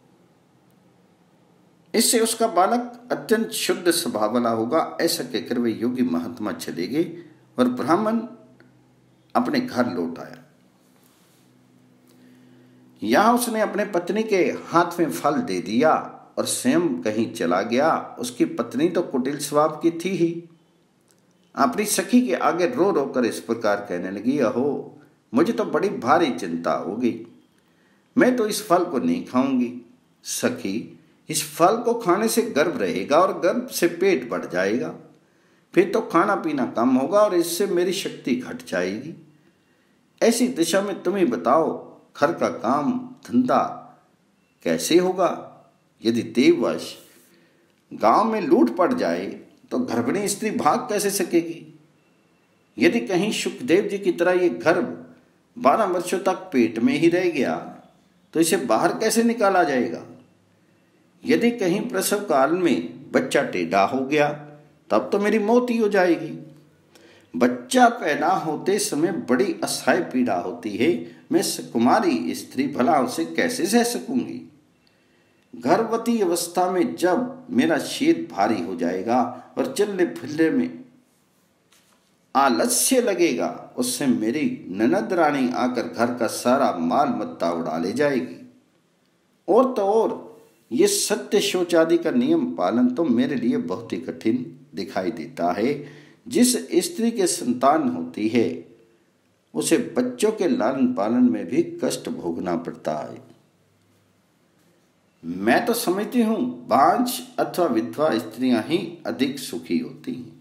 इससे उसका बालक अत्यंत शुद्ध स्वभाव वाला होगा। ऐसा कहकर वे योगी महात्मा चले गए और ब्राह्मण अपने घर लौट आया। यहां उसने अपने पत्नी के हाथ में फल दे दिया और स्वयं कहीं चला गया। उसकी पत्नी तो कुटिल स्वभाव की थी ही। अपनी सखी के आगे रो रो कर इस प्रकार कहने लगी, अहो, मुझे तो बड़ी भारी चिंता हो गई। मैं तो इस फल को नहीं खाऊंगी। सखी, इस फल को खाने से गर्भ रहेगा और गर्भ से पेट बढ़ जाएगा। फिर तो खाना पीना कम होगा और इससे मेरी शक्ति घट जाएगी। ऐसी दिशा में तुम ही बताओ, घर का काम धंधा कैसे होगा? यदि देववश गांव में लूट पड़ जाए तो गर्भिणी स्त्री भाग कैसे सकेगी? यदि कहीं सुखदेव जी की तरह ये गर्भ बारह वर्षों तक पेट में ही रह गया तो इसे बाहर कैसे निकाला जाएगा? यदि कहीं प्रसव काल में बच्चा टेढ़ा हो गया तब तो मेरी मौत ही हो जाएगी। बच्चा पैदा होते समय बड़ी असह्य पीड़ा होती है। मैं कुमारी स्त्री भला उसे कैसे सह सकूंगी? गर्भवती अवस्था में जब मेरा शीत भारी हो जाएगा और चलने फिरने में आलस्य लगेगा, उससे मेरी ननद रानी आकर घर का सारा माल मत्ता उड़ा ले जाएगी। और तो और ये सत्य शौच आदि का नियम पालन तो मेरे लिए बहुत ही कठिन दिखाई देता है। जिस स्त्री के संतान होती है उसे बच्चों के लालन पालन में भी कष्ट भोगना पड़ता है। मैं तो समझती हूं बांझ अथवा विधवा स्त्रियां ही अधिक सुखी होती हैं।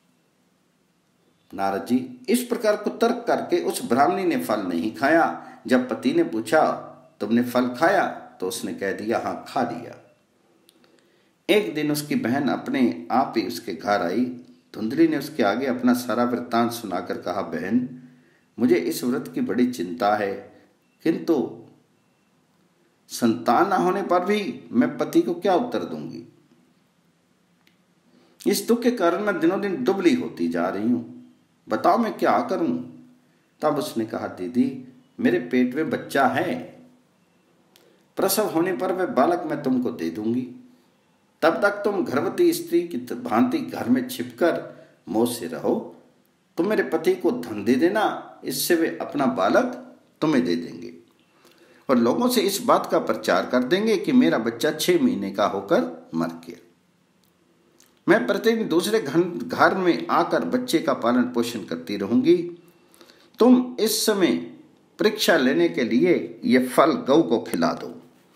नारद जी इस प्रकार को तर्क करके उस ब्राह्मणी ने फल नहीं खाया। जब पति ने पूछा, तुमने फल खाया? तो उसने कह दिया, हाँ, खा लिया। एक दिन उसकी बहन अपने आप ही उसके घर आई। धुंधली ने उसके आगे अपना सारा वृत्तांत सुनाकर कहा, बहन, मुझे इस व्रत की बड़ी चिंता है, किंतु संतान न होने पर भी मैं पति को क्या उत्तर दूंगी। इस दुख के कारण मैं दिनों दिन दुबली होती जा रही हूं। बताओ मैं क्या करूं? तब उसने कहा, दीदी, मेरे पेट में बच्चा है। प्रसव होने पर वह बालक मैं तुमको दे दूंगी। तब तक तुम गर्भवती स्त्री की भांति घर में छिपकर मौज से रहो। तुम मेरे पति को धन दे देना, इससे वे अपना बालक तुम्हें दे देंगे और लोगों से इस बात का प्रचार कर देंगे कि मेरा बच्चा छह महीने का होकर मर गया। मैं प्रतिदिन दूसरे घर में आकर बच्चे का पालन पोषण करती रहूंगी। तुम इस समय परीक्षा लेने के लिए यह फल गौ को खिला दो।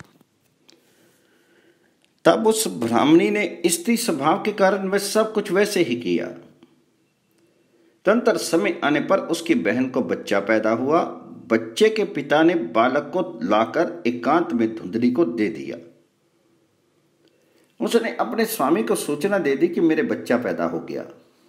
तब उस ब्राह्मणी ने स्त्री स्वभाव के कारण वह सब कुछ वैसे ही किया। तंत्र समय आने पर उसकी बहन को बच्चा पैदा हुआ। बच्चे के पिता ने बालक को लाकर एकांत में धुंधली को दे दिया। उसने अपने स्वामी को सूचना दे दी कि मेरे बच्चा पैदा हो गया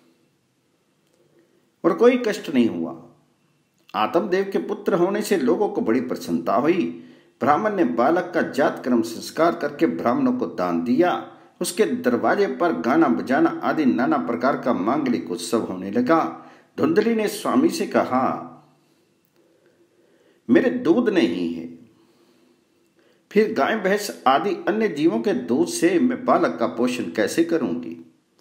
और कोई कष्ट नहीं हुआ। आत्मदेव के पुत्र होने से लोगों को बड़ी प्रसन्नता हुई। ब्राह्मण ने बालक का जात कर्म संस्कार करके ब्राह्मणों को दान दिया। उसके दरवाजे पर गाना बजाना आदि नाना प्रकार का मांगलिक उत्सव होने लगा। धुंधली ने स्वामी से कहा, मेरे दूध नहीं है, फिर गाय भैंस आदि अन्य जीवों के दूध से मैं बालक का पोषण कैसे करूंगी?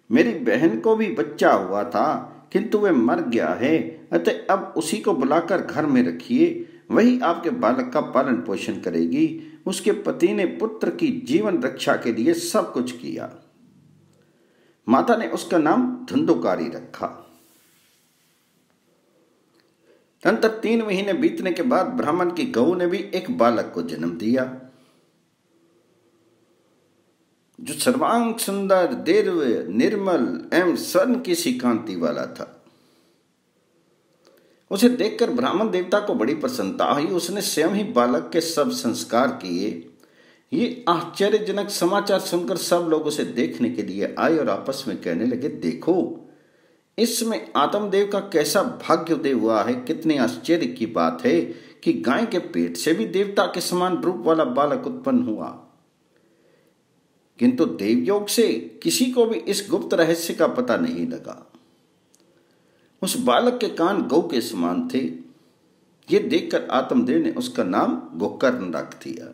मेरी बहन को भी बच्चा हुआ था, किंतु वह मर गया है, अतः अब उसी को बुलाकर घर में रखिए, वही आपके बालक का पालन पोषण करेगी। उसके पति ने पुत्र की जीवन रक्षा के लिए सब कुछ किया। माता ने उसका नाम धुंधुकारी रखा। तदंतर तीन महीने बीतने के बाद ब्राह्मण की गऊ ने भी एक बालक को जन्म दिया, जो सर्वांग सुंदर, दीर्घ, निर्मल एवं स्वर्ण की सी कांति वाला था। उसे देखकर ब्राह्मण देवता को बड़ी प्रसन्नता हुई। उसने स्वयं ही बालक के सब संस्कार किए। ये आश्चर्यजनक समाचार सुनकर सब लोग उसे देखने के लिए आए और आपस में कहने लगे, देखो इसमें आत्मदेव का कैसा भाग्योदय हुआ है। कितने आश्चर्य की बात है कि गाय के पेट से भी देवता के समान रूप वाला बालक उत्पन्न हुआ। किंतु देवयोग से किसी को भी इस गुप्त रहस्य का पता नहीं लगा। उस बालक के कान गौ के समान थे। ये देखकर आत्मदेव ने उसका नाम गोकर्ण रख दिया।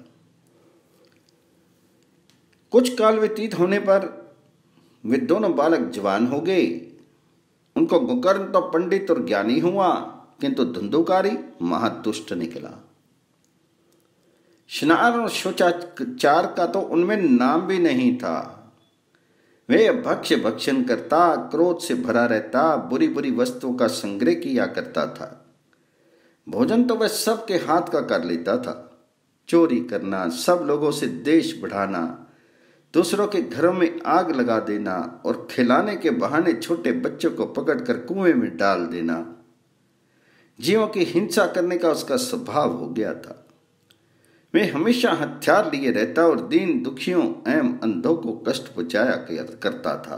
कुछ काल व्यतीत होने पर वे दोनों बालक जवान हो गए। उनको गोकर्ण तो पंडित और ज्ञानी हुआ, किंतु धुंधुकारी महादुष्ट निकला। स्नान और शौचाचार का तो उनमें नाम भी नहीं था। वे भक्ष्य भक्षण करता, क्रोध से भरा रहता, बुरी बुरी वस्तुओं का संग्रह किया करता था। भोजन तो वह सबके हाथ का कर लेता था। चोरी करना, सब लोगों से द्वेष बढ़ाना, दूसरों के घरों में आग लगा देना और खिलाने के बहाने छोटे बच्चों को पकड़कर कुएं में डाल देना, जीवों की हिंसा करने का उसका स्वभाव हो गया था। वे हमेशा हथियार लिए रहता और दीन दुखियों एवं अंधों को कष्ट पहुंचाया करता था।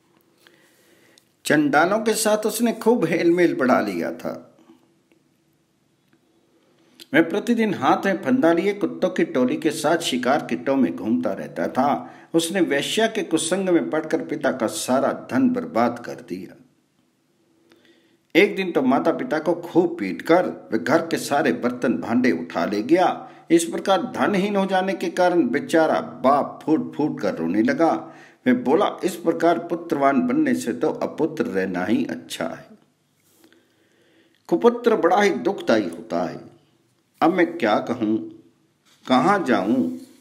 चंडालों के साथ उसने खूब हेलमेल बढ़ा लिया था। वह प्रतिदिन हाथ में फंदा लिए कुत्तों की टोली के साथ शिकार किट्टों में घूमता रहता था। उसने वेश्या के कुसंग में पड़कर पिता का सारा धन बर्बाद कर दिया। एक दिन तो माता पिता को खूब पीटकर वह घर के सारे बर्तन भांडे उठा ले गया। इस प्रकार धनहीन हो जाने के कारण बेचारा बाप फूट फूट कर रोने लगा। वह बोला, इस प्रकार पुत्रवान बनने से तो अपुत्र रहना ही अच्छा है। कुपुत्र बड़ा ही दुखदायी होता है। अब मैं क्या कहूं, कहां जाऊं,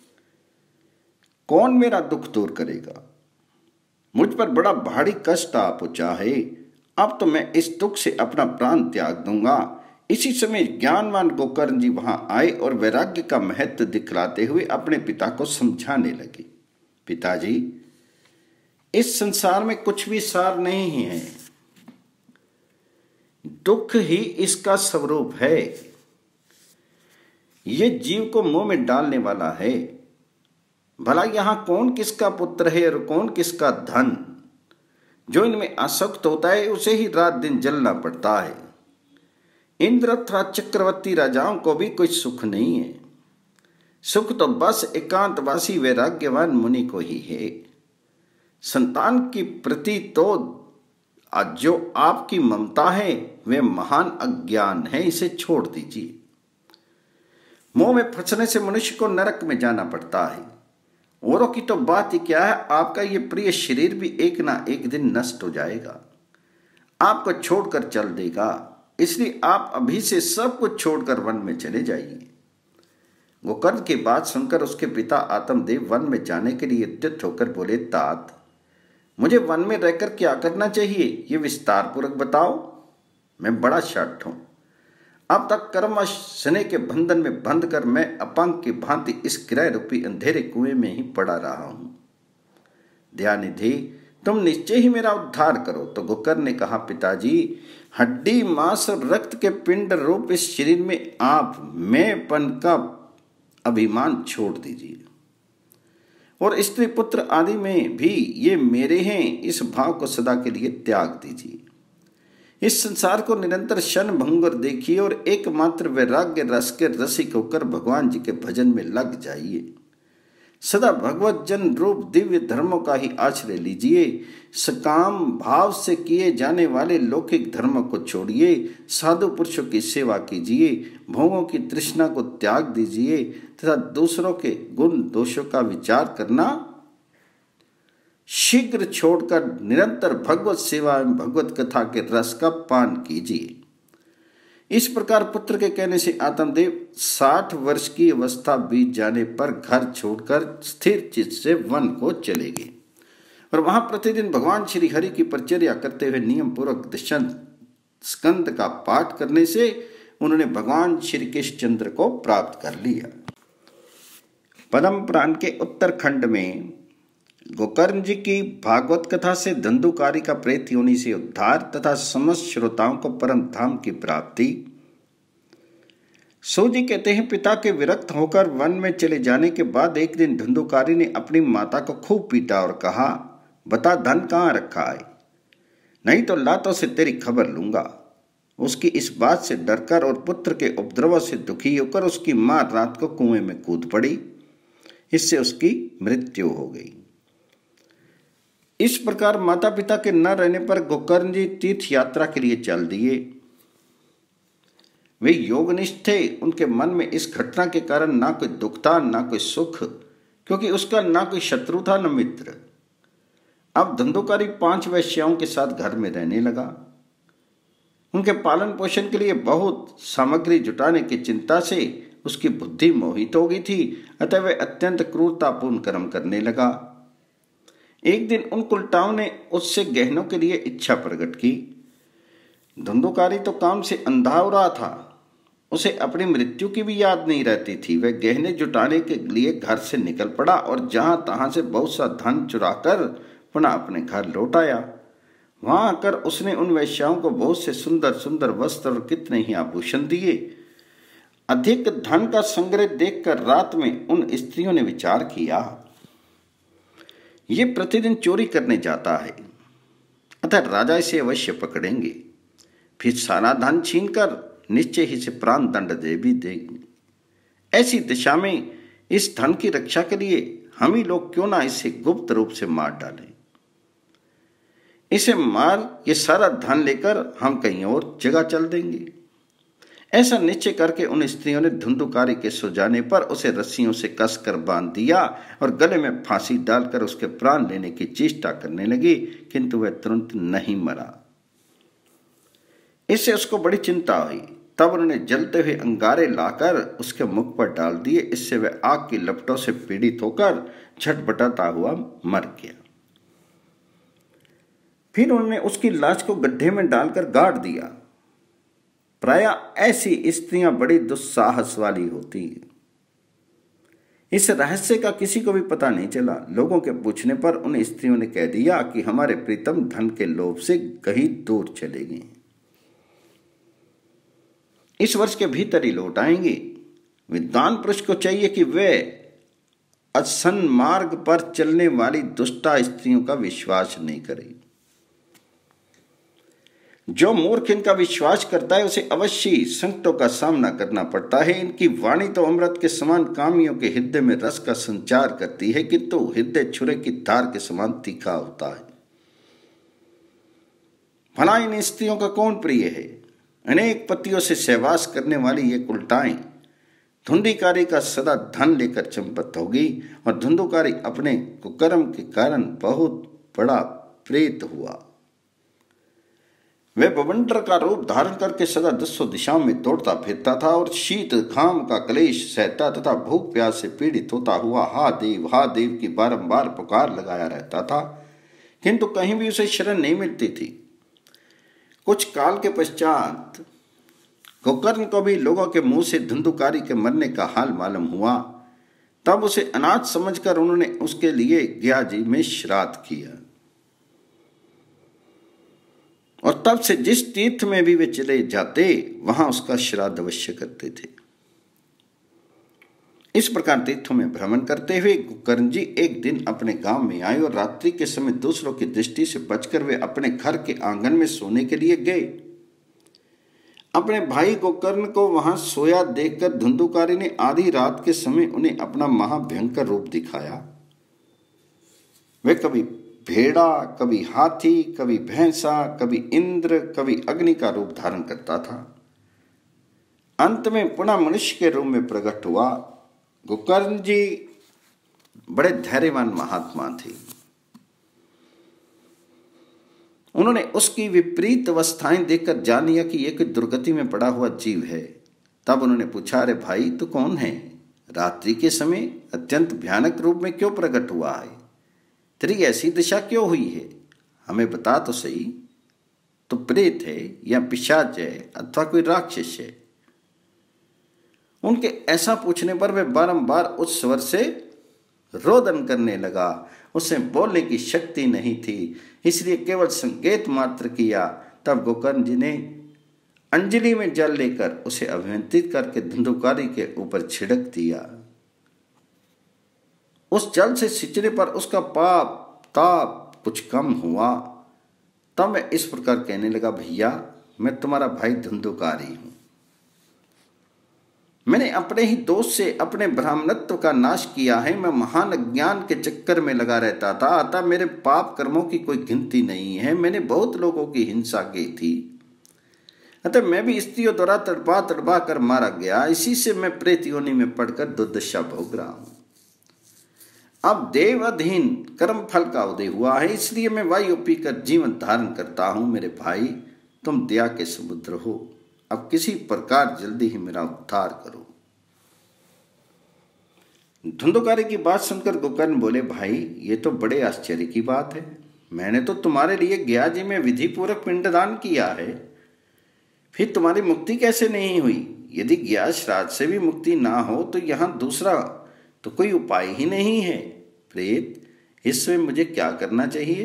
कौन मेरा दुख दूर करेगा। मुझ पर बड़ा भारी कष्ट आ पहुंचा है। अब तो मैं इस दुख से अपना प्राण त्याग दूंगा। इसी समय ज्ञानवान गोकर्ण जी वहां आए और वैराग्य का महत्व दिखलाते हुए अपने पिता को समझाने लगे। पिताजी, इस संसार में कुछ भी सार नहीं है। दुख ही इसका स्वरूप है। ये जीव को मुंह में डालने वाला है। भला यहां कौन किसका पुत्र है और कौन किसका धन। जो इनमें आसक्त होता है उसे ही रात दिन जलना पड़ता है। इंद्र तथा चक्रवर्ती राजाओं को भी कोई सुख नहीं है। सुख तो बस एकांतवासी वैराग्यवान मुनि को ही है। संतान की प्रति तो जो आपकी ममता है वह महान अज्ञान है, इसे छोड़ दीजिए। मोह में फंसने से मनुष्य को नरक में जाना पड़ता है। औरों की तो बात ही क्या है, आपका ये प्रिय शरीर भी एक ना एक दिन नष्ट हो जाएगा, आपको छोड़कर चल देगा। इसलिए आप अभी से सब कुछ छोड़कर वन में चले जाइए। गोकर्ण की बात सुनकर उसके पिता आत्मदेव वन में जाने के लिए उद्यत होकर बोले, तात, मुझे वन में रहकर क्या करना चाहिए, ये विस्तार पूर्वक बताओ। मैं बड़ा शठ हूं। अब तक कर्म शनि के बंधन में बंध कर मैं अपंग की भांति इस किराए रूपी अंधेरे कुएं में ही पड़ा रहा हूं। दयानिधि, तुम निश्चय ही मेरा उद्धार करो। तो गोकर्ण ने कहा, पिताजी, हड्डी मांस और रक्त के पिंड रूप इस शरीर में आप मैंपन का अभिमान छोड़ दीजिए और स्त्री पुत्र आदि में भी ये मेरे हैं, इस भाव को सदा के लिए त्याग दीजिए। इस संसार को निरंतर क्षण भंगुर देखिए और एकमात्र वैराग्य रस के रसिक होकर भगवान जी के भजन में लग जाइए। सदा भगवत जन रूप दिव्य धर्मों का ही आश्रय लीजिए। सकाम भाव से किए जाने वाले लौकिक धर्म को छोड़िए। साधु पुरुषों की सेवा कीजिए। भोगों की तृष्णा को त्याग दीजिए तथा दूसरों के गुण दोषों का विचार करना शीघ्र छोड़कर निरंतर भगवत सेवा एवं भगवत कथा के रस का पान कीजिए। इस प्रकार पुत्र के कहने से आत्मदेव साठ वर्ष की अवस्था बीत जाने पर घर छोड़कर स्थिर चित्त से वन को चले गए और वहां प्रतिदिन भगवान श्री हरि की परिचर्या करते हुए नियम पूर्वक दशम स्कंद का पाठ करने से उन्होंने भगवान श्री कृष्णचंद्र को प्राप्त कर लिया। पद्म पुराण के उत्तरखंड में गोकर्ण जी की भागवत कथा से धंधुकारी का प्रेत योनि से उद्धार तथा समस्त श्रोताओं को परम धाम की प्राप्ति। सो जी कहते हैं, पिता के विरक्त होकर वन में चले जाने के बाद एक दिन धंधुकारी ने अपनी माता को खूब पीटा और कहा, बता धन कहाँ रखा है, नहीं तो लातों से तेरी खबर लूंगा। उसकी इस बात से डरकर और पुत्र के उपद्रव से दुखी होकर उसकी मां रात को कुएं में कूद पड़ी। इससे उसकी मृत्यु हो गई। इस प्रकार माता पिता के न रहने पर गोकर्ण जी तीर्थ यात्रा के लिए चल दिए। वे योगनिष्ठ थे। उनके मन में इस घटना के कारण ना कोई दुख था ना कोई सुख, क्योंकि उसका ना कोई शत्रु था न मित्र। अब धंधुकारी पांच वैश्याओं के साथ घर में रहने लगा। उनके पालन पोषण के लिए बहुत सामग्री जुटाने की चिंता से उसकी बुद्धि मोहित हो गई थी, अतः वह अत्यंत क्रूरतापूर्ण कर्म करने लगा। एक दिन उन कुलटाओं ने उससे गहनों के लिए इच्छा प्रकट की। धंधुकारी तो काम से अंधा हो रहा था, उसे अपनी मृत्यु की भी याद नहीं रहती थी। वह गहने जुटाने के लिए घर से निकल पड़ा और जहां तहां से बहुत सा धन चुराकर पुनः अपने घर लौट आया। वहां आकर उसने उन वैश्याओं को बहुत से सुंदर सुंदर वस्त्र और कितने ही आभूषण दिए। अधिक धन का संग्रह देखकर रात में उन स्त्रियों ने विचार किया, ये प्रतिदिन चोरी करने जाता है, अतः राजा इसे अवश्य पकड़ेंगे, फिर सारा धन छीनकर निश्चय ही से प्राण दंड दे भी देंगे। ऐसी दिशा में इस धन की रक्षा के लिए हम ही लोग क्यों ना इसे गुप्त रूप से मार डालें। इसे मार ये सारा धन लेकर हम कहीं और जगह चल देंगे। ऐसा निश्चय करके उन स्त्रियों ने धुंधुकारी के सो जाने पर उसे रस्सियों से कसकर बांध दिया और गले में फांसी डालकर उसके प्राण लेने की चेष्टा करने लगी, किंतु वह तुरंत नहीं मरा। इससे उसको बड़ी चिंता हुई। तब उन्होंने जलते हुए अंगारे लाकर उसके मुख पर डाल दिए। इससे वह आग की लपटों से पीड़ित होकर झटपटाता हुआ मर गया। फिर उन्होंने उसकी लाश को गड्ढे में डालकर गाड़ दिया। प्रायः ऐसी स्त्रियां बड़ी दुस्साहस वाली होती हैं। इस रहस्य का किसी को भी पता नहीं चला। लोगों के पूछने पर उन स्त्रियों ने कह दिया कि हमारे प्रीतम धन के लोभ से कहीं दूर चले गए, इस वर्ष के भीतर ही लौट आएंगे। विद्वान पुरुष को चाहिए कि वे असन्मार्ग पर चलने वाली दुष्टा स्त्रियों का विश्वास नहीं करे। जो मूर्ख इनका विश्वास करता है उसे अवश्य संकटों का सामना करना पड़ता है। इनकी वाणी तो अमृत के समान कामियों के हृदय में रस का संचार करती है, किंतु हृदय छुरे की धार के समान तीखा होता है। भला इन स्त्रियों का कौन प्रिय है? अनेक पतियों से सहवास करने वाली ये कुलटाएं धुंधुकारी का सदा धन लेकर चंपत होगी और धुंधुकारी अपने कुकर्म के कारण बहुत बड़ा प्रेत हुआ। वह बवंडर का रूप धारण करके सदा दसों दिशाओं में दौड़ता फिरता था और शीत घाम का क्लेश सहता तथा भूख प्यास से पीड़ित होता हुआ हा देव हा देव की बारंबार पुकार लगाया रहता था, किंतु कहीं भी उसे शरण नहीं मिलती थी। कुछ काल के पश्चात गोकर्ण को भी लोगों के मुंह से धुंधुकारी के मरने का हाल मालूम हुआ। तब उसे अनाथ समझकर उन्होंने उसके लिए गयाजी में श्राद्ध किया और तब से जिस तीर्थ में भी वे चले जाते वहां उसका श्राद्ध अवश्य करते थे। इस प्रकार तीर्थों में भ्रमण करते हुए गोकर्ण जी एक दिन अपने गांव में आए और रात्रि के समय दूसरों की दृष्टि से बचकर वे अपने घर के आंगन में सोने के लिए गए। अपने भाई गोकर्ण को वहां सोया देखकर धुंधुकारी ने आधी रात के समय उन्हें अपना महाभयंकर रूप दिखाया। वे कभी भेड़ा, कभी हाथी, कभी भैंसा, कभी इंद्र, कभी अग्नि का रूप धारण करता था। अंत में पुनः मनुष्य के रूप में प्रकट हुआ। गोकर्ण जी बड़े धैर्यवान महात्मा थे। उन्होंने उसकी विपरीत अवस्थाएं देखकर जान लिया कि एक दुर्गति में पड़ा हुआ जीव है। तब उन्होंने पूछा, अरे भाई तू कौन है? रात्रि के समय अत्यंत भयानक रूप में क्यों प्रकट हुआ है? तेरी ऐसी दिशा क्यों हुई है? हमें बता तो सही। तो प्रेत है या पिशाच है अथवा कोई राक्षस है? उनके ऐसा पूछने पर वह बारंबार उस स्वर से रोदन करने लगा। उसे बोलने की शक्ति नहीं थी, इसलिए केवल संकेत मात्र किया। तब गोकर्ण जी ने अंजलि में जल लेकर उसे अभिमंत्रित करके धुंधुकारी के ऊपर छिड़क दिया। उस जल से सिंचने पर उसका पाप ताप कुछ कम हुआ। तब मैं इस प्रकार कहने लगा, भैया मैं तुम्हारा भाई धुंधुकारी हूं। मैंने अपने ही दोष से अपने ब्राह्मणत्व का नाश किया है। मैं महान अज्ञान के चक्कर में लगा रहता था, अतः मेरे पाप कर्मों की कोई गिनती नहीं है। मैंने बहुत लोगों की हिंसा की थी, अतः मैं भी स्त्रियों द्वारा तड़पा तड़पा कर मारा गया। इसी से मैं प्रेत योनि में पड़कर दुर्दशा भोग रहा हूं। अब देव अधीन कर्म फल का उदय हुआ है, इसलिए मैं वायु पीकर जीवन धारण करता हूं। मेरे भाई तुम दया के समुद्र हो, अब किसी प्रकार जल्दी ही मेरा उद्धार करो। धुंधुकारी की बात सुनकर गोकर्ण बोले, भाई ये तो बड़े आश्चर्य की बात है। मैंने तो तुम्हारे लिए गया जी में विधि पूर्वक पिंडदान किया है, फिर तुम्हारी मुक्ति कैसे नहीं हुई? यदि गया श्राद्ध से भी मुक्ति ना हो तो यहां दूसरा तो कोई उपाय ही नहीं है। प्रेत, इसमें मुझे क्या करना चाहिए,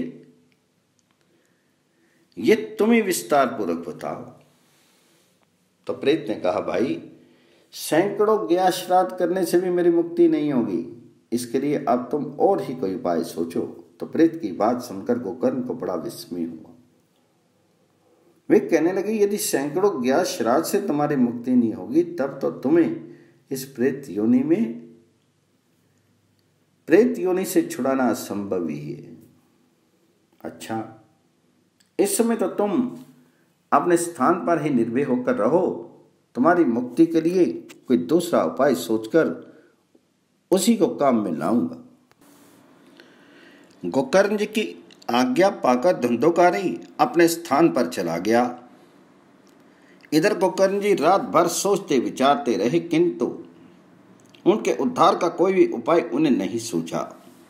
ये तुम ही विस्तार पूर्वक बताओ। तो प्रेत ने कहा, भाई सैकड़ों गया श्राद्ध करने से भी मेरी मुक्ति नहीं होगी, इसके लिए अब तुम और ही कोई उपाय सोचो। तो प्रेत की बात सुनकर गोकर्ण को बड़ा विस्मय हुआ। वे कहने लगे, यदि सैकड़ों गया श्राद्ध से तुम्हारी मुक्ति नहीं होगी तब तो तुम्हें इस प्रेत योनि में प्रेत योनि से छुड़ाना असंभव ही है। अच्छा, इस समय तो तुम अपने स्थान पर ही निर्भय होकर रहो। तुम्हारी मुक्ति के लिए कोई दूसरा उपाय सोचकर उसी को काम में लाऊंगा। गोकर्ण जी की आज्ञा पाकर धुंधुकारी अपने स्थान पर चला गया। इधर गोकर्ण जी रात भर सोचते विचारते रहे, किंतु उनके उद्धार का कोई भी उपाय उन्हें नहीं सूझा।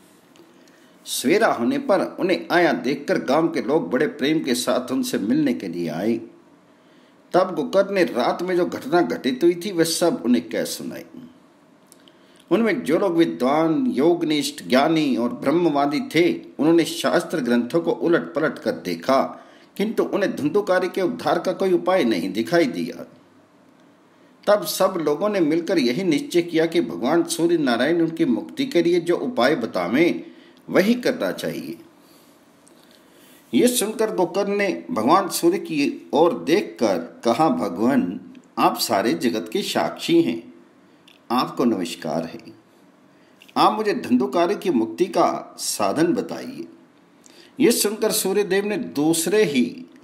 सवेरा होने पर उन्हें आया देखकर गांव के लोग बड़े प्रेम के साथ उनसे मिलने के लिए आए। तब गोकर्ण ने रात में जो घटना घटित हुई थी वह सब उन्हें कह सुनाई। उनमें जो लोग विद्वान, योगनिष्ठ, ज्ञानी और ब्रह्मवादी थे, उन्होंने शास्त्र ग्रंथों को उलट पलट कर देखा, किंतु उन्हें धुंधुकारी के उद्धार का कोई उपाय नहीं दिखाई दिया। तब सब लोगों ने मिलकर यही निश्चय किया कि भगवान सूर्य नारायण उनकी मुक्ति के लिए जो उपाय बतावें वही करना चाहिए। ये सुनकर गोकर्ण ने भगवान सूर्य की ओर देखकर कहा, भगवान आप सारे जगत के साक्षी हैं, आपको नमस्कार है। आप मुझे धुंधुकारी की मुक्ति का साधन बताइए। ये सुनकर सूर्यदेव ने दूसरे ही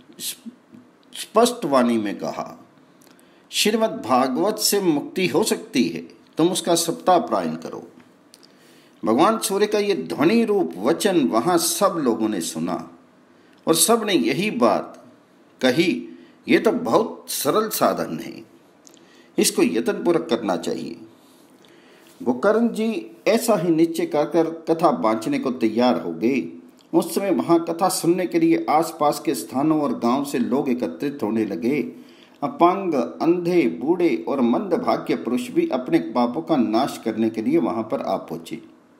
स्पष्ट वाणी में कहा, श्रीमद् भागवत से मुक्ति हो सकती है, तुम उसका सप्ताह पारायण करो। भगवान सूर्य का ये ध्वनि रूप वचन वहां सब लोगों ने सुना और सब ने यही बात कही, ये तो बहुत सरल साधन है, इसको यत्नपूर्वक करना चाहिए। गोकर्ण जी ऐसा ही निश्चय कर कथा बांचने को तैयार हो गए। उस समय वहां कथा सुनने के लिए आसपास के स्थानों और गांव से लोग एकत्रित होने लगे। अपांग, अंधे, बूढ़े और मंदभाग्य पुरुष भी अपने पापों का नाश करने के लिए वहां पर आ पहुंचे।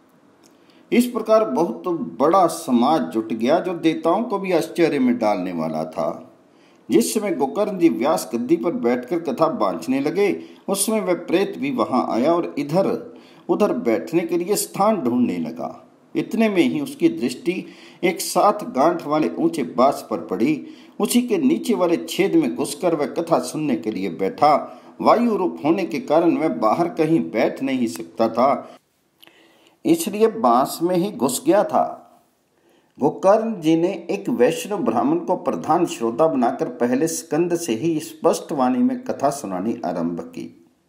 इस प्रकार बहुत बड़ा समाज जुट गया जो देवताओं को भी आश्चर्य में डालने वाला था। जिस समय गोकर्ण जी व्यास गद्दी पर बैठकर कथा बांचने लगे, उस समय वह प्रेत भी वहां आया और इधर उधर बैठने के लिए स्थान ढूंढने लगा। इतने में ही उसकी दृष्टि एक सात गांठ वाले ऊंचे बांस पर पड़ी। उसी के नीचे वाले छेद में घुसकर वह कथा सुनने के लिए बैठा। वायु रूप होने के कारण वह बाहर कहीं बैठ नहीं सकता था, इसलिए बांस में ही घुस गया था। गोकर्ण जी ने एक वैष्णव ब्राह्मण को प्रधान श्रोता बनाकर पहले स्कंद से ही स्पष्ट वाणी में कथा सुनानी आरंभ की।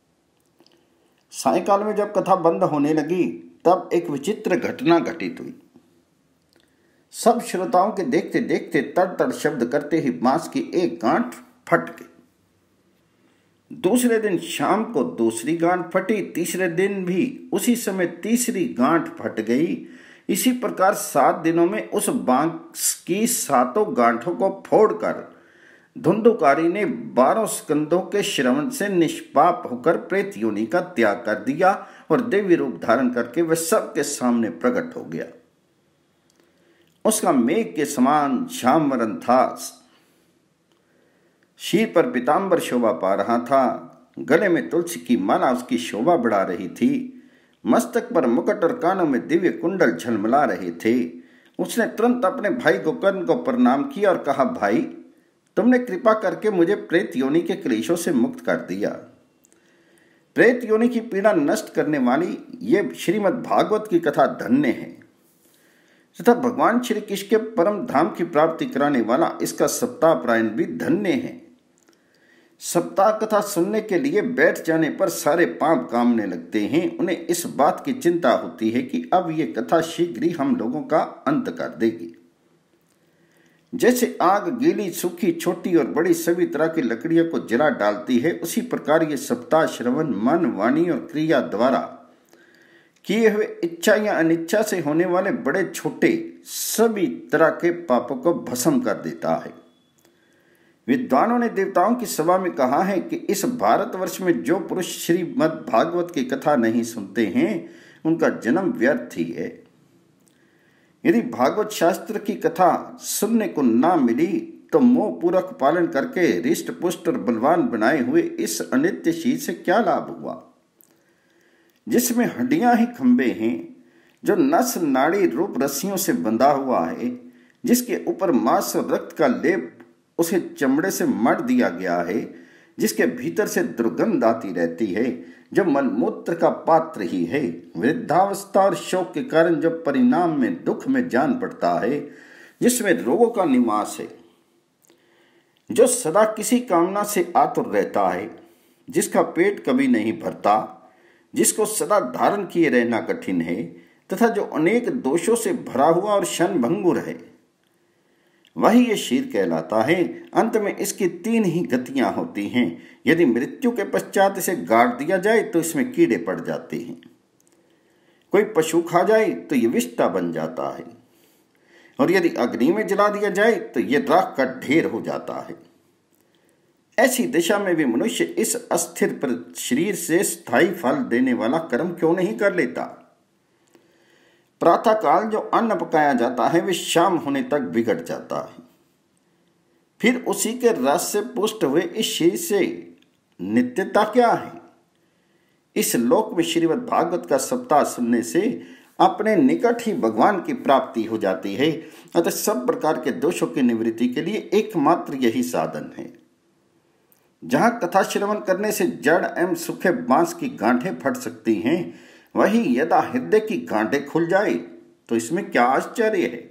सायंकाल में जब कथा बंद होने लगी तब एक विचित्र घटना घटित हुई। सब श्रोताओं के देखते देखते तड़ तड़ शब्द करते ही बांस की एक गांठ फट गई। दूसरे दिन शाम को दूसरी गांठ फटी, तीसरे दिन भी उसी समय तीसरी गांठ फट गई। इसी प्रकार सात दिनों में उस बांस की सातों गांठों को फोड़कर धुंधुकारी ने बारह स्कंदों के श्रवण से निष्पाप होकर प्रेत योनि का त्याग कर दिया और देवी रूप धारण करके वह सबके सामने प्रकट हो गया। उसका मेघ के समान श्याम वरण था, शीर पर पीतांबर शोभा पा रहा था, गले में तुलसी की माला उसकी शोभा बढ़ा रही थी, मस्तक पर मुकुट और कानों में दिव्य कुंडल झलमला रहे थे। उसने तुरंत अपने भाई गोकर्ण को प्रणाम किया और कहा, भाई तुमने कृपा करके मुझे प्रेत योनि के क्लेशों से मुक्त कर दिया। प्रेत योनि की पीड़ा नष्ट करने वाली ये श्रीमद् भागवत की कथा धन्य है तथा भगवान श्री कृष्ण के परम धाम की प्राप्ति कराने वाला इसका सप्ताह पारायण भी धन्य है। सप्ताह कथा सुनने के लिए बैठ जाने पर सारे पाप कामने लगते हैं। उन्हें इस बात की चिंता होती है कि अब ये कथा शीघ्र ही हम लोगों का अंत कर देगी। जैसे आग गीली, सूखी, छोटी और बड़ी सभी तरह की लकड़ियों को जला डालती है, उसी प्रकार ये सप्ताह श्रवण मन, वाणी और क्रिया द्वारा किए हुए इच्छा या अनिच्छा से होने वाले बड़े छोटे सभी तरह के पापों को भस्म कर देता है। विद्वानों ने देवताओं की सभा में कहा है कि इस भारतवर्ष में जो पुरुष श्रीमद् भागवत की कथा नहीं सुनते हैं उनका जन्म व्यर्थ ही है। यदि भागवत शास्त्र की कथा सुनने को ना मिली तो मोह पूर्वक पालन करके रिष्ट पुष्ट और बलवान बनाए हुए इस अनित्य शरीर से क्या लाभ हुआ, जिसमें हड्डियां ही खंबे हैं, जो नस नाड़ी रूप रस्सियों से बंधा हुआ है, जिसके ऊपर मांस और रक्त का लेप उसे चमड़े से मढ़ दिया गया है, जिसके भीतर से दुर्गंध आती रहती है, जो मलमूत्र का पात्र ही है, वृद्धावस्था और शोक के कारण जो परिणाम में दुख में जान पड़ता है, जिसमें रोगों का निवास है, जो सदा किसी कामना से आतुर रहता है, जिसका पेट कभी नहीं भरता, जिसको सदा धारण किए रहना कठिन है तथा जो अनेक दोषों से भरा हुआ और क्षणभंगुर है, वही ये शरीर कहलाता है। अंत में इसकी तीन ही गतियां होती हैं। यदि मृत्यु के पश्चात इसे गाड़ दिया जाए तो इसमें कीड़े पड़ जाते हैं, कोई पशु खा जाए तो ये विष्ठा बन जाता है, और यदि अग्नि में जला दिया जाए तो ये राख का ढेर हो जाता है। ऐसी दिशा में भी मनुष्य इस अस्थिर पर शरीर से स्थायी फल देने वाला कर्म क्यों नहीं कर लेता। प्रातः काल जो अन्न पकाया जाता है वे शाम होने तक बिगड़ जाता है, फिर उसी के रस से पुष्ट हुए इस शरीर से नित्यता क्या है। इस लोक में श्रीमद् भागवत का सप्ताह सुनने से अपने निकट ही भगवान की प्राप्ति हो जाती है। अतः सब प्रकार के दोषों की निवृत्ति के लिए एकमात्र यही साधन है। जहां कथा श्रवण करने से जड़ एवं सूखे बांस की गांठें फट सकती हैं, वही यदा हृदय की गांठें खुल जाए तो इसमें क्या आश्चर्य है।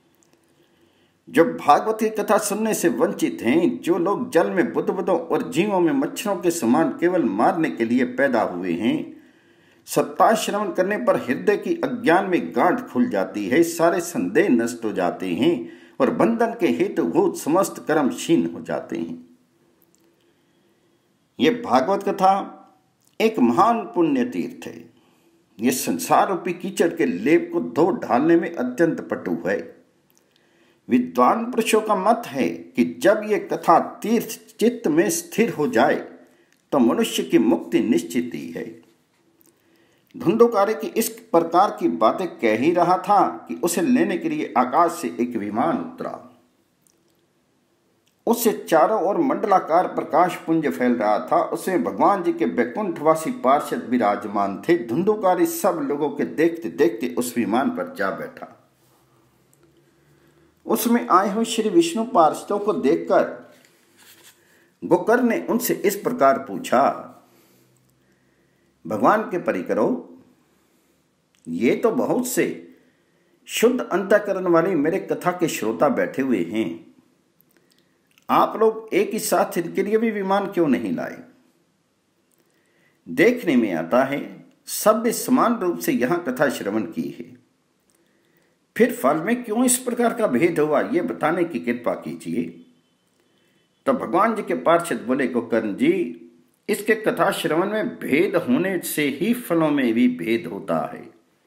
जो भागवत की कथा सुनने से वंचित हैं, जो लोग जल में बुदबुदों और जीवों में मच्छरों के समान केवल मारने के लिए पैदा हुए हैं, सप्ताह श्रवण करने पर हृदय की अज्ञान में गांठ खुल जाती है, सारे संदेह नष्ट हो जाते हैं और बंधन के हेतुभूत समस्त कर्म क्षीण हो जाते हैं। ये भागवत कथा एक महान पुण्य तीर्थ है। ये संसार रूपी कीचड़ के लेप को धो ढालने में अत्यंत पटु है। विद्वान पुरुषों का मत है कि जब ये कथा तीर्थ चित्त में स्थिर हो जाए तो मनुष्य की मुक्ति निश्चित ही है। धुंधुकारी की इस प्रकार की बातें कह ही रहा था कि उसे लेने के लिए आकाश से एक विमान उतरा। उससे चारों ओर मंडलाकार प्रकाश पुंज फैल रहा था। उसमें भगवान जी के बैकुंठवासी पार्षद विराजमान थे। धुंधुकारी सब लोगों के देखते देखते उस विमान पर जा बैठा। उसमें आए हुए श्री विष्णु पार्षदों को देखकर गोकर्ण ने उनसे इस प्रकार पूछा, भगवान के परिकरो, ये तो बहुत से शुद्ध अंतःकरण वाले मेरे कथा के श्रोता बैठे हुए हैं, आप लोग एक ही साथ इनके लिए भी विमान क्यों नहीं लाए। देखने में आता है सब ने समान रूप से यहां कथा श्रवण की है, फिर फल में क्यों इस प्रकार का भेद हुआ, ये बताने की कृपा कीजिए। तो भगवान जी के पार्षद बोले, गोकर्ण जी, इसके कथा श्रवण में भेद होने से ही फलों में भी भेद होता है।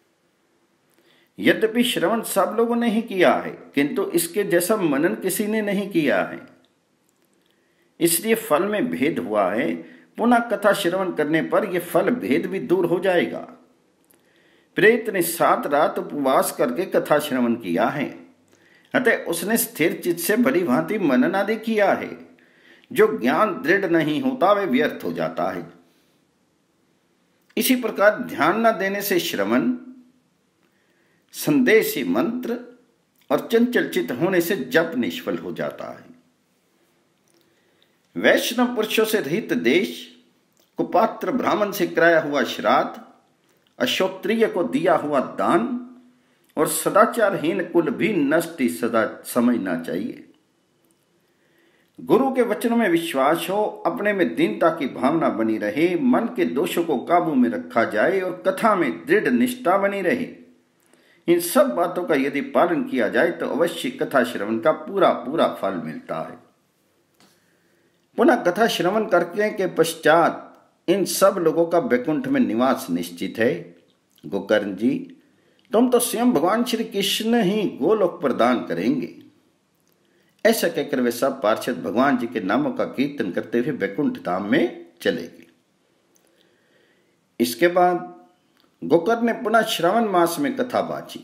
यद्यपि श्रवण सब लोगों ने ही किया है, किंतु इसके जैसा मनन किसी ने नहीं किया है, इसलिए फल में भेद हुआ है। पुनः कथा श्रवण करने पर यह फल भेद भी दूर हो जाएगा। प्रेत ने सात रात उपवास करके कथा श्रवण किया है, अतः उसने स्थिर चित्त से भली भांति मनन आदि किया है। जो ज्ञान दृढ़ नहीं होता वह व्यर्थ हो जाता है। इसी प्रकार ध्यान न देने से श्रवण, संदेह से मंत्र और चंचल चित्त होने से जप निष्फल हो जाता है। वैष्णव पुरुषों से रहित देश, कुपात्र ब्राह्मण से कराया हुआ श्राद्ध, अश्रोत्रिय को दिया हुआ दान और सदाचारहीन कुल भी नष्ट सदा समझना चाहिए। गुरु के वचनों में विश्वास हो, अपने में दीनता की भावना बनी रहे, मन के दोषों को काबू में रखा जाए और कथा में दृढ़ निष्ठा बनी रहे। इन सब बातों का यदि पालन किया जाए तो अवश्य कथा श्रवण का पूरा पूरा फल मिलता है। पुनः कथा श्रवण करने के पश्चात इन सब लोगों का वैकुंठ में निवास निश्चित है। गोकर्ण जी, तुम तो स्वयं भगवान श्री कृष्ण ही गोलोक प्रदान करेंगे। ऐसा कहकर वे सब पार्षद भगवान जी के नामों का कीर्तन करते हुए वैकुंठ धाम में चले गए। इसके बाद गोकर्ण ने पुनः श्रावण मास में कथा बांची।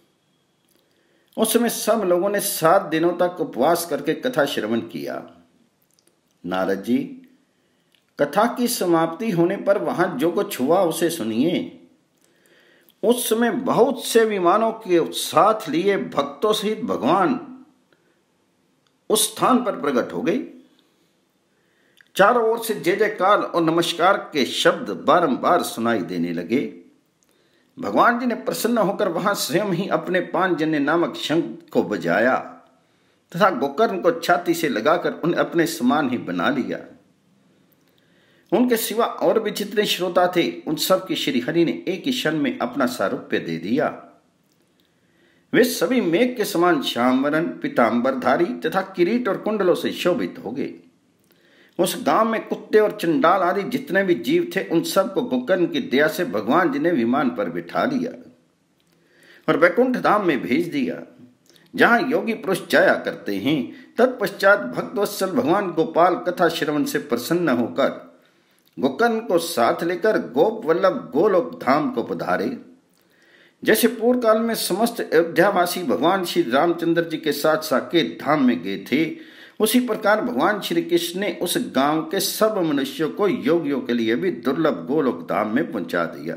उस समय सब लोगों ने सात दिनों तक उपवास करके कथा श्रवण किया। नारद जी, कथा की समाप्ति होने पर वहां जो कुछ हुआ उसे सुनिए। उस समय बहुत से विमानों के साथ लिए भक्तों सहित भगवान उस स्थान पर प्रकट हो गए। चारों ओर से जय जयकार और नमस्कार के शब्द बारंबार सुनाई देने लगे। भगवान जी ने प्रसन्न होकर वहां स्वयं ही अपने पांचजन्य नामक शंख को बजाया तथा गोकर्ण को छाती से लगाकर उन्हें अपने समान ही बना लिया। उनके सिवा और भी जितने श्रोता थे उन सब की श्री हरि ने एक ही क्षण में अपना सारूप्य दे दिया। वे सभी मेघ के समान श्यामवरण, पीतांबरधारी तथा किरीट और कुंडलों से शोभित हो गए। उस गांव में कुत्ते और चंडाल आदि जितने भी जीव थे उन सब को गोकर्ण की दया से भगवान जी ने विमान पर बिठा लिया और वैकुंठ धाम में भेज दिया, जहां योगी पुरुष जाया करते हैं। तत्पश्चात भक्तवत्सल भगवान गोपाल कथा श्रवण से प्रसन्न होकर गोकर्ण को साथ लेकर गोप वल्लभ गोलोक धाम को पधारे। जैसे पूर्व काल में समस्त अयोध्यावासी भगवान श्री रामचंद्र जी के साथ साकेत धाम में गए थे, उसी प्रकार भगवान श्री कृष्ण ने उस गांव के सब मनुष्यों को योगियों के लिए भी दुर्लभ गोलोक धाम में पहुंचा दिया,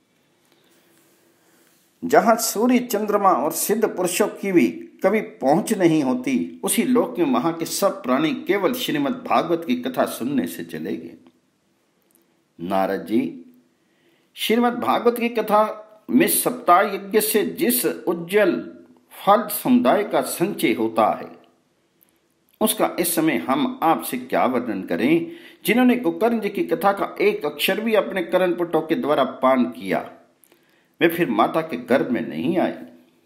जहां सूर्य, चंद्रमा और सिद्ध पुरुषों की भी कभी पहुंच नहीं होती। उसी लोक में वहां के सब प्राणी केवल श्रीमद् भागवत की कथा सुनने से चले गए। नारद जी, श्रीमद् भागवत की कथा में सप्ताह यज्ञ से जिस उज्जवल फल समुदाय का संचय होता है, उसका इस समय हम आपसे क्या वर्णन करें। जिन्होंने गोकर्ण जी की कथा का एक अक्षर भी अपने कर्णपुटों के द्वारा पान किया, वे फिर माता के गर्भ में नहीं आए।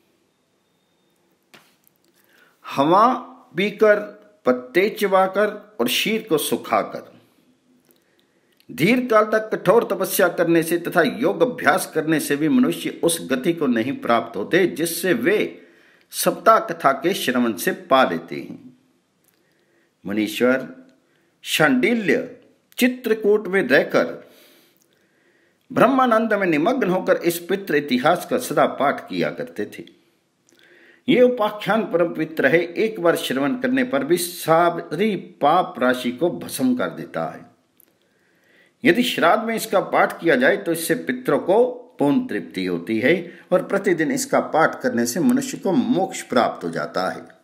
हवा पीकर, पत्ते चबाकर और शीर को सुखाकर दीर्घ काल तक कठोर तपस्या करने से तथा योग अभ्यास करने से भी मनुष्य उस गति को नहीं प्राप्त होते जिससे वे सप्ताह कथा के श्रवण से पा लेते हैं। मुनीश्वर शांडिल्य चित्रकूट में रहकर ब्रह्मानंद में निमग्न होकर इस पितृ इतिहास का सदा पाठ किया करते थे। ये उपाख्यान परम पवित्र है, एक बार श्रवण करने पर भी सारी पाप राशि को भस्म कर देता है। यदि श्राद्ध में इसका पाठ किया जाए तो इससे पितरों को पूर्ण तृप्ति होती है और प्रतिदिन इसका पाठ करने से मनुष्य को मोक्ष प्राप्त हो जाता है।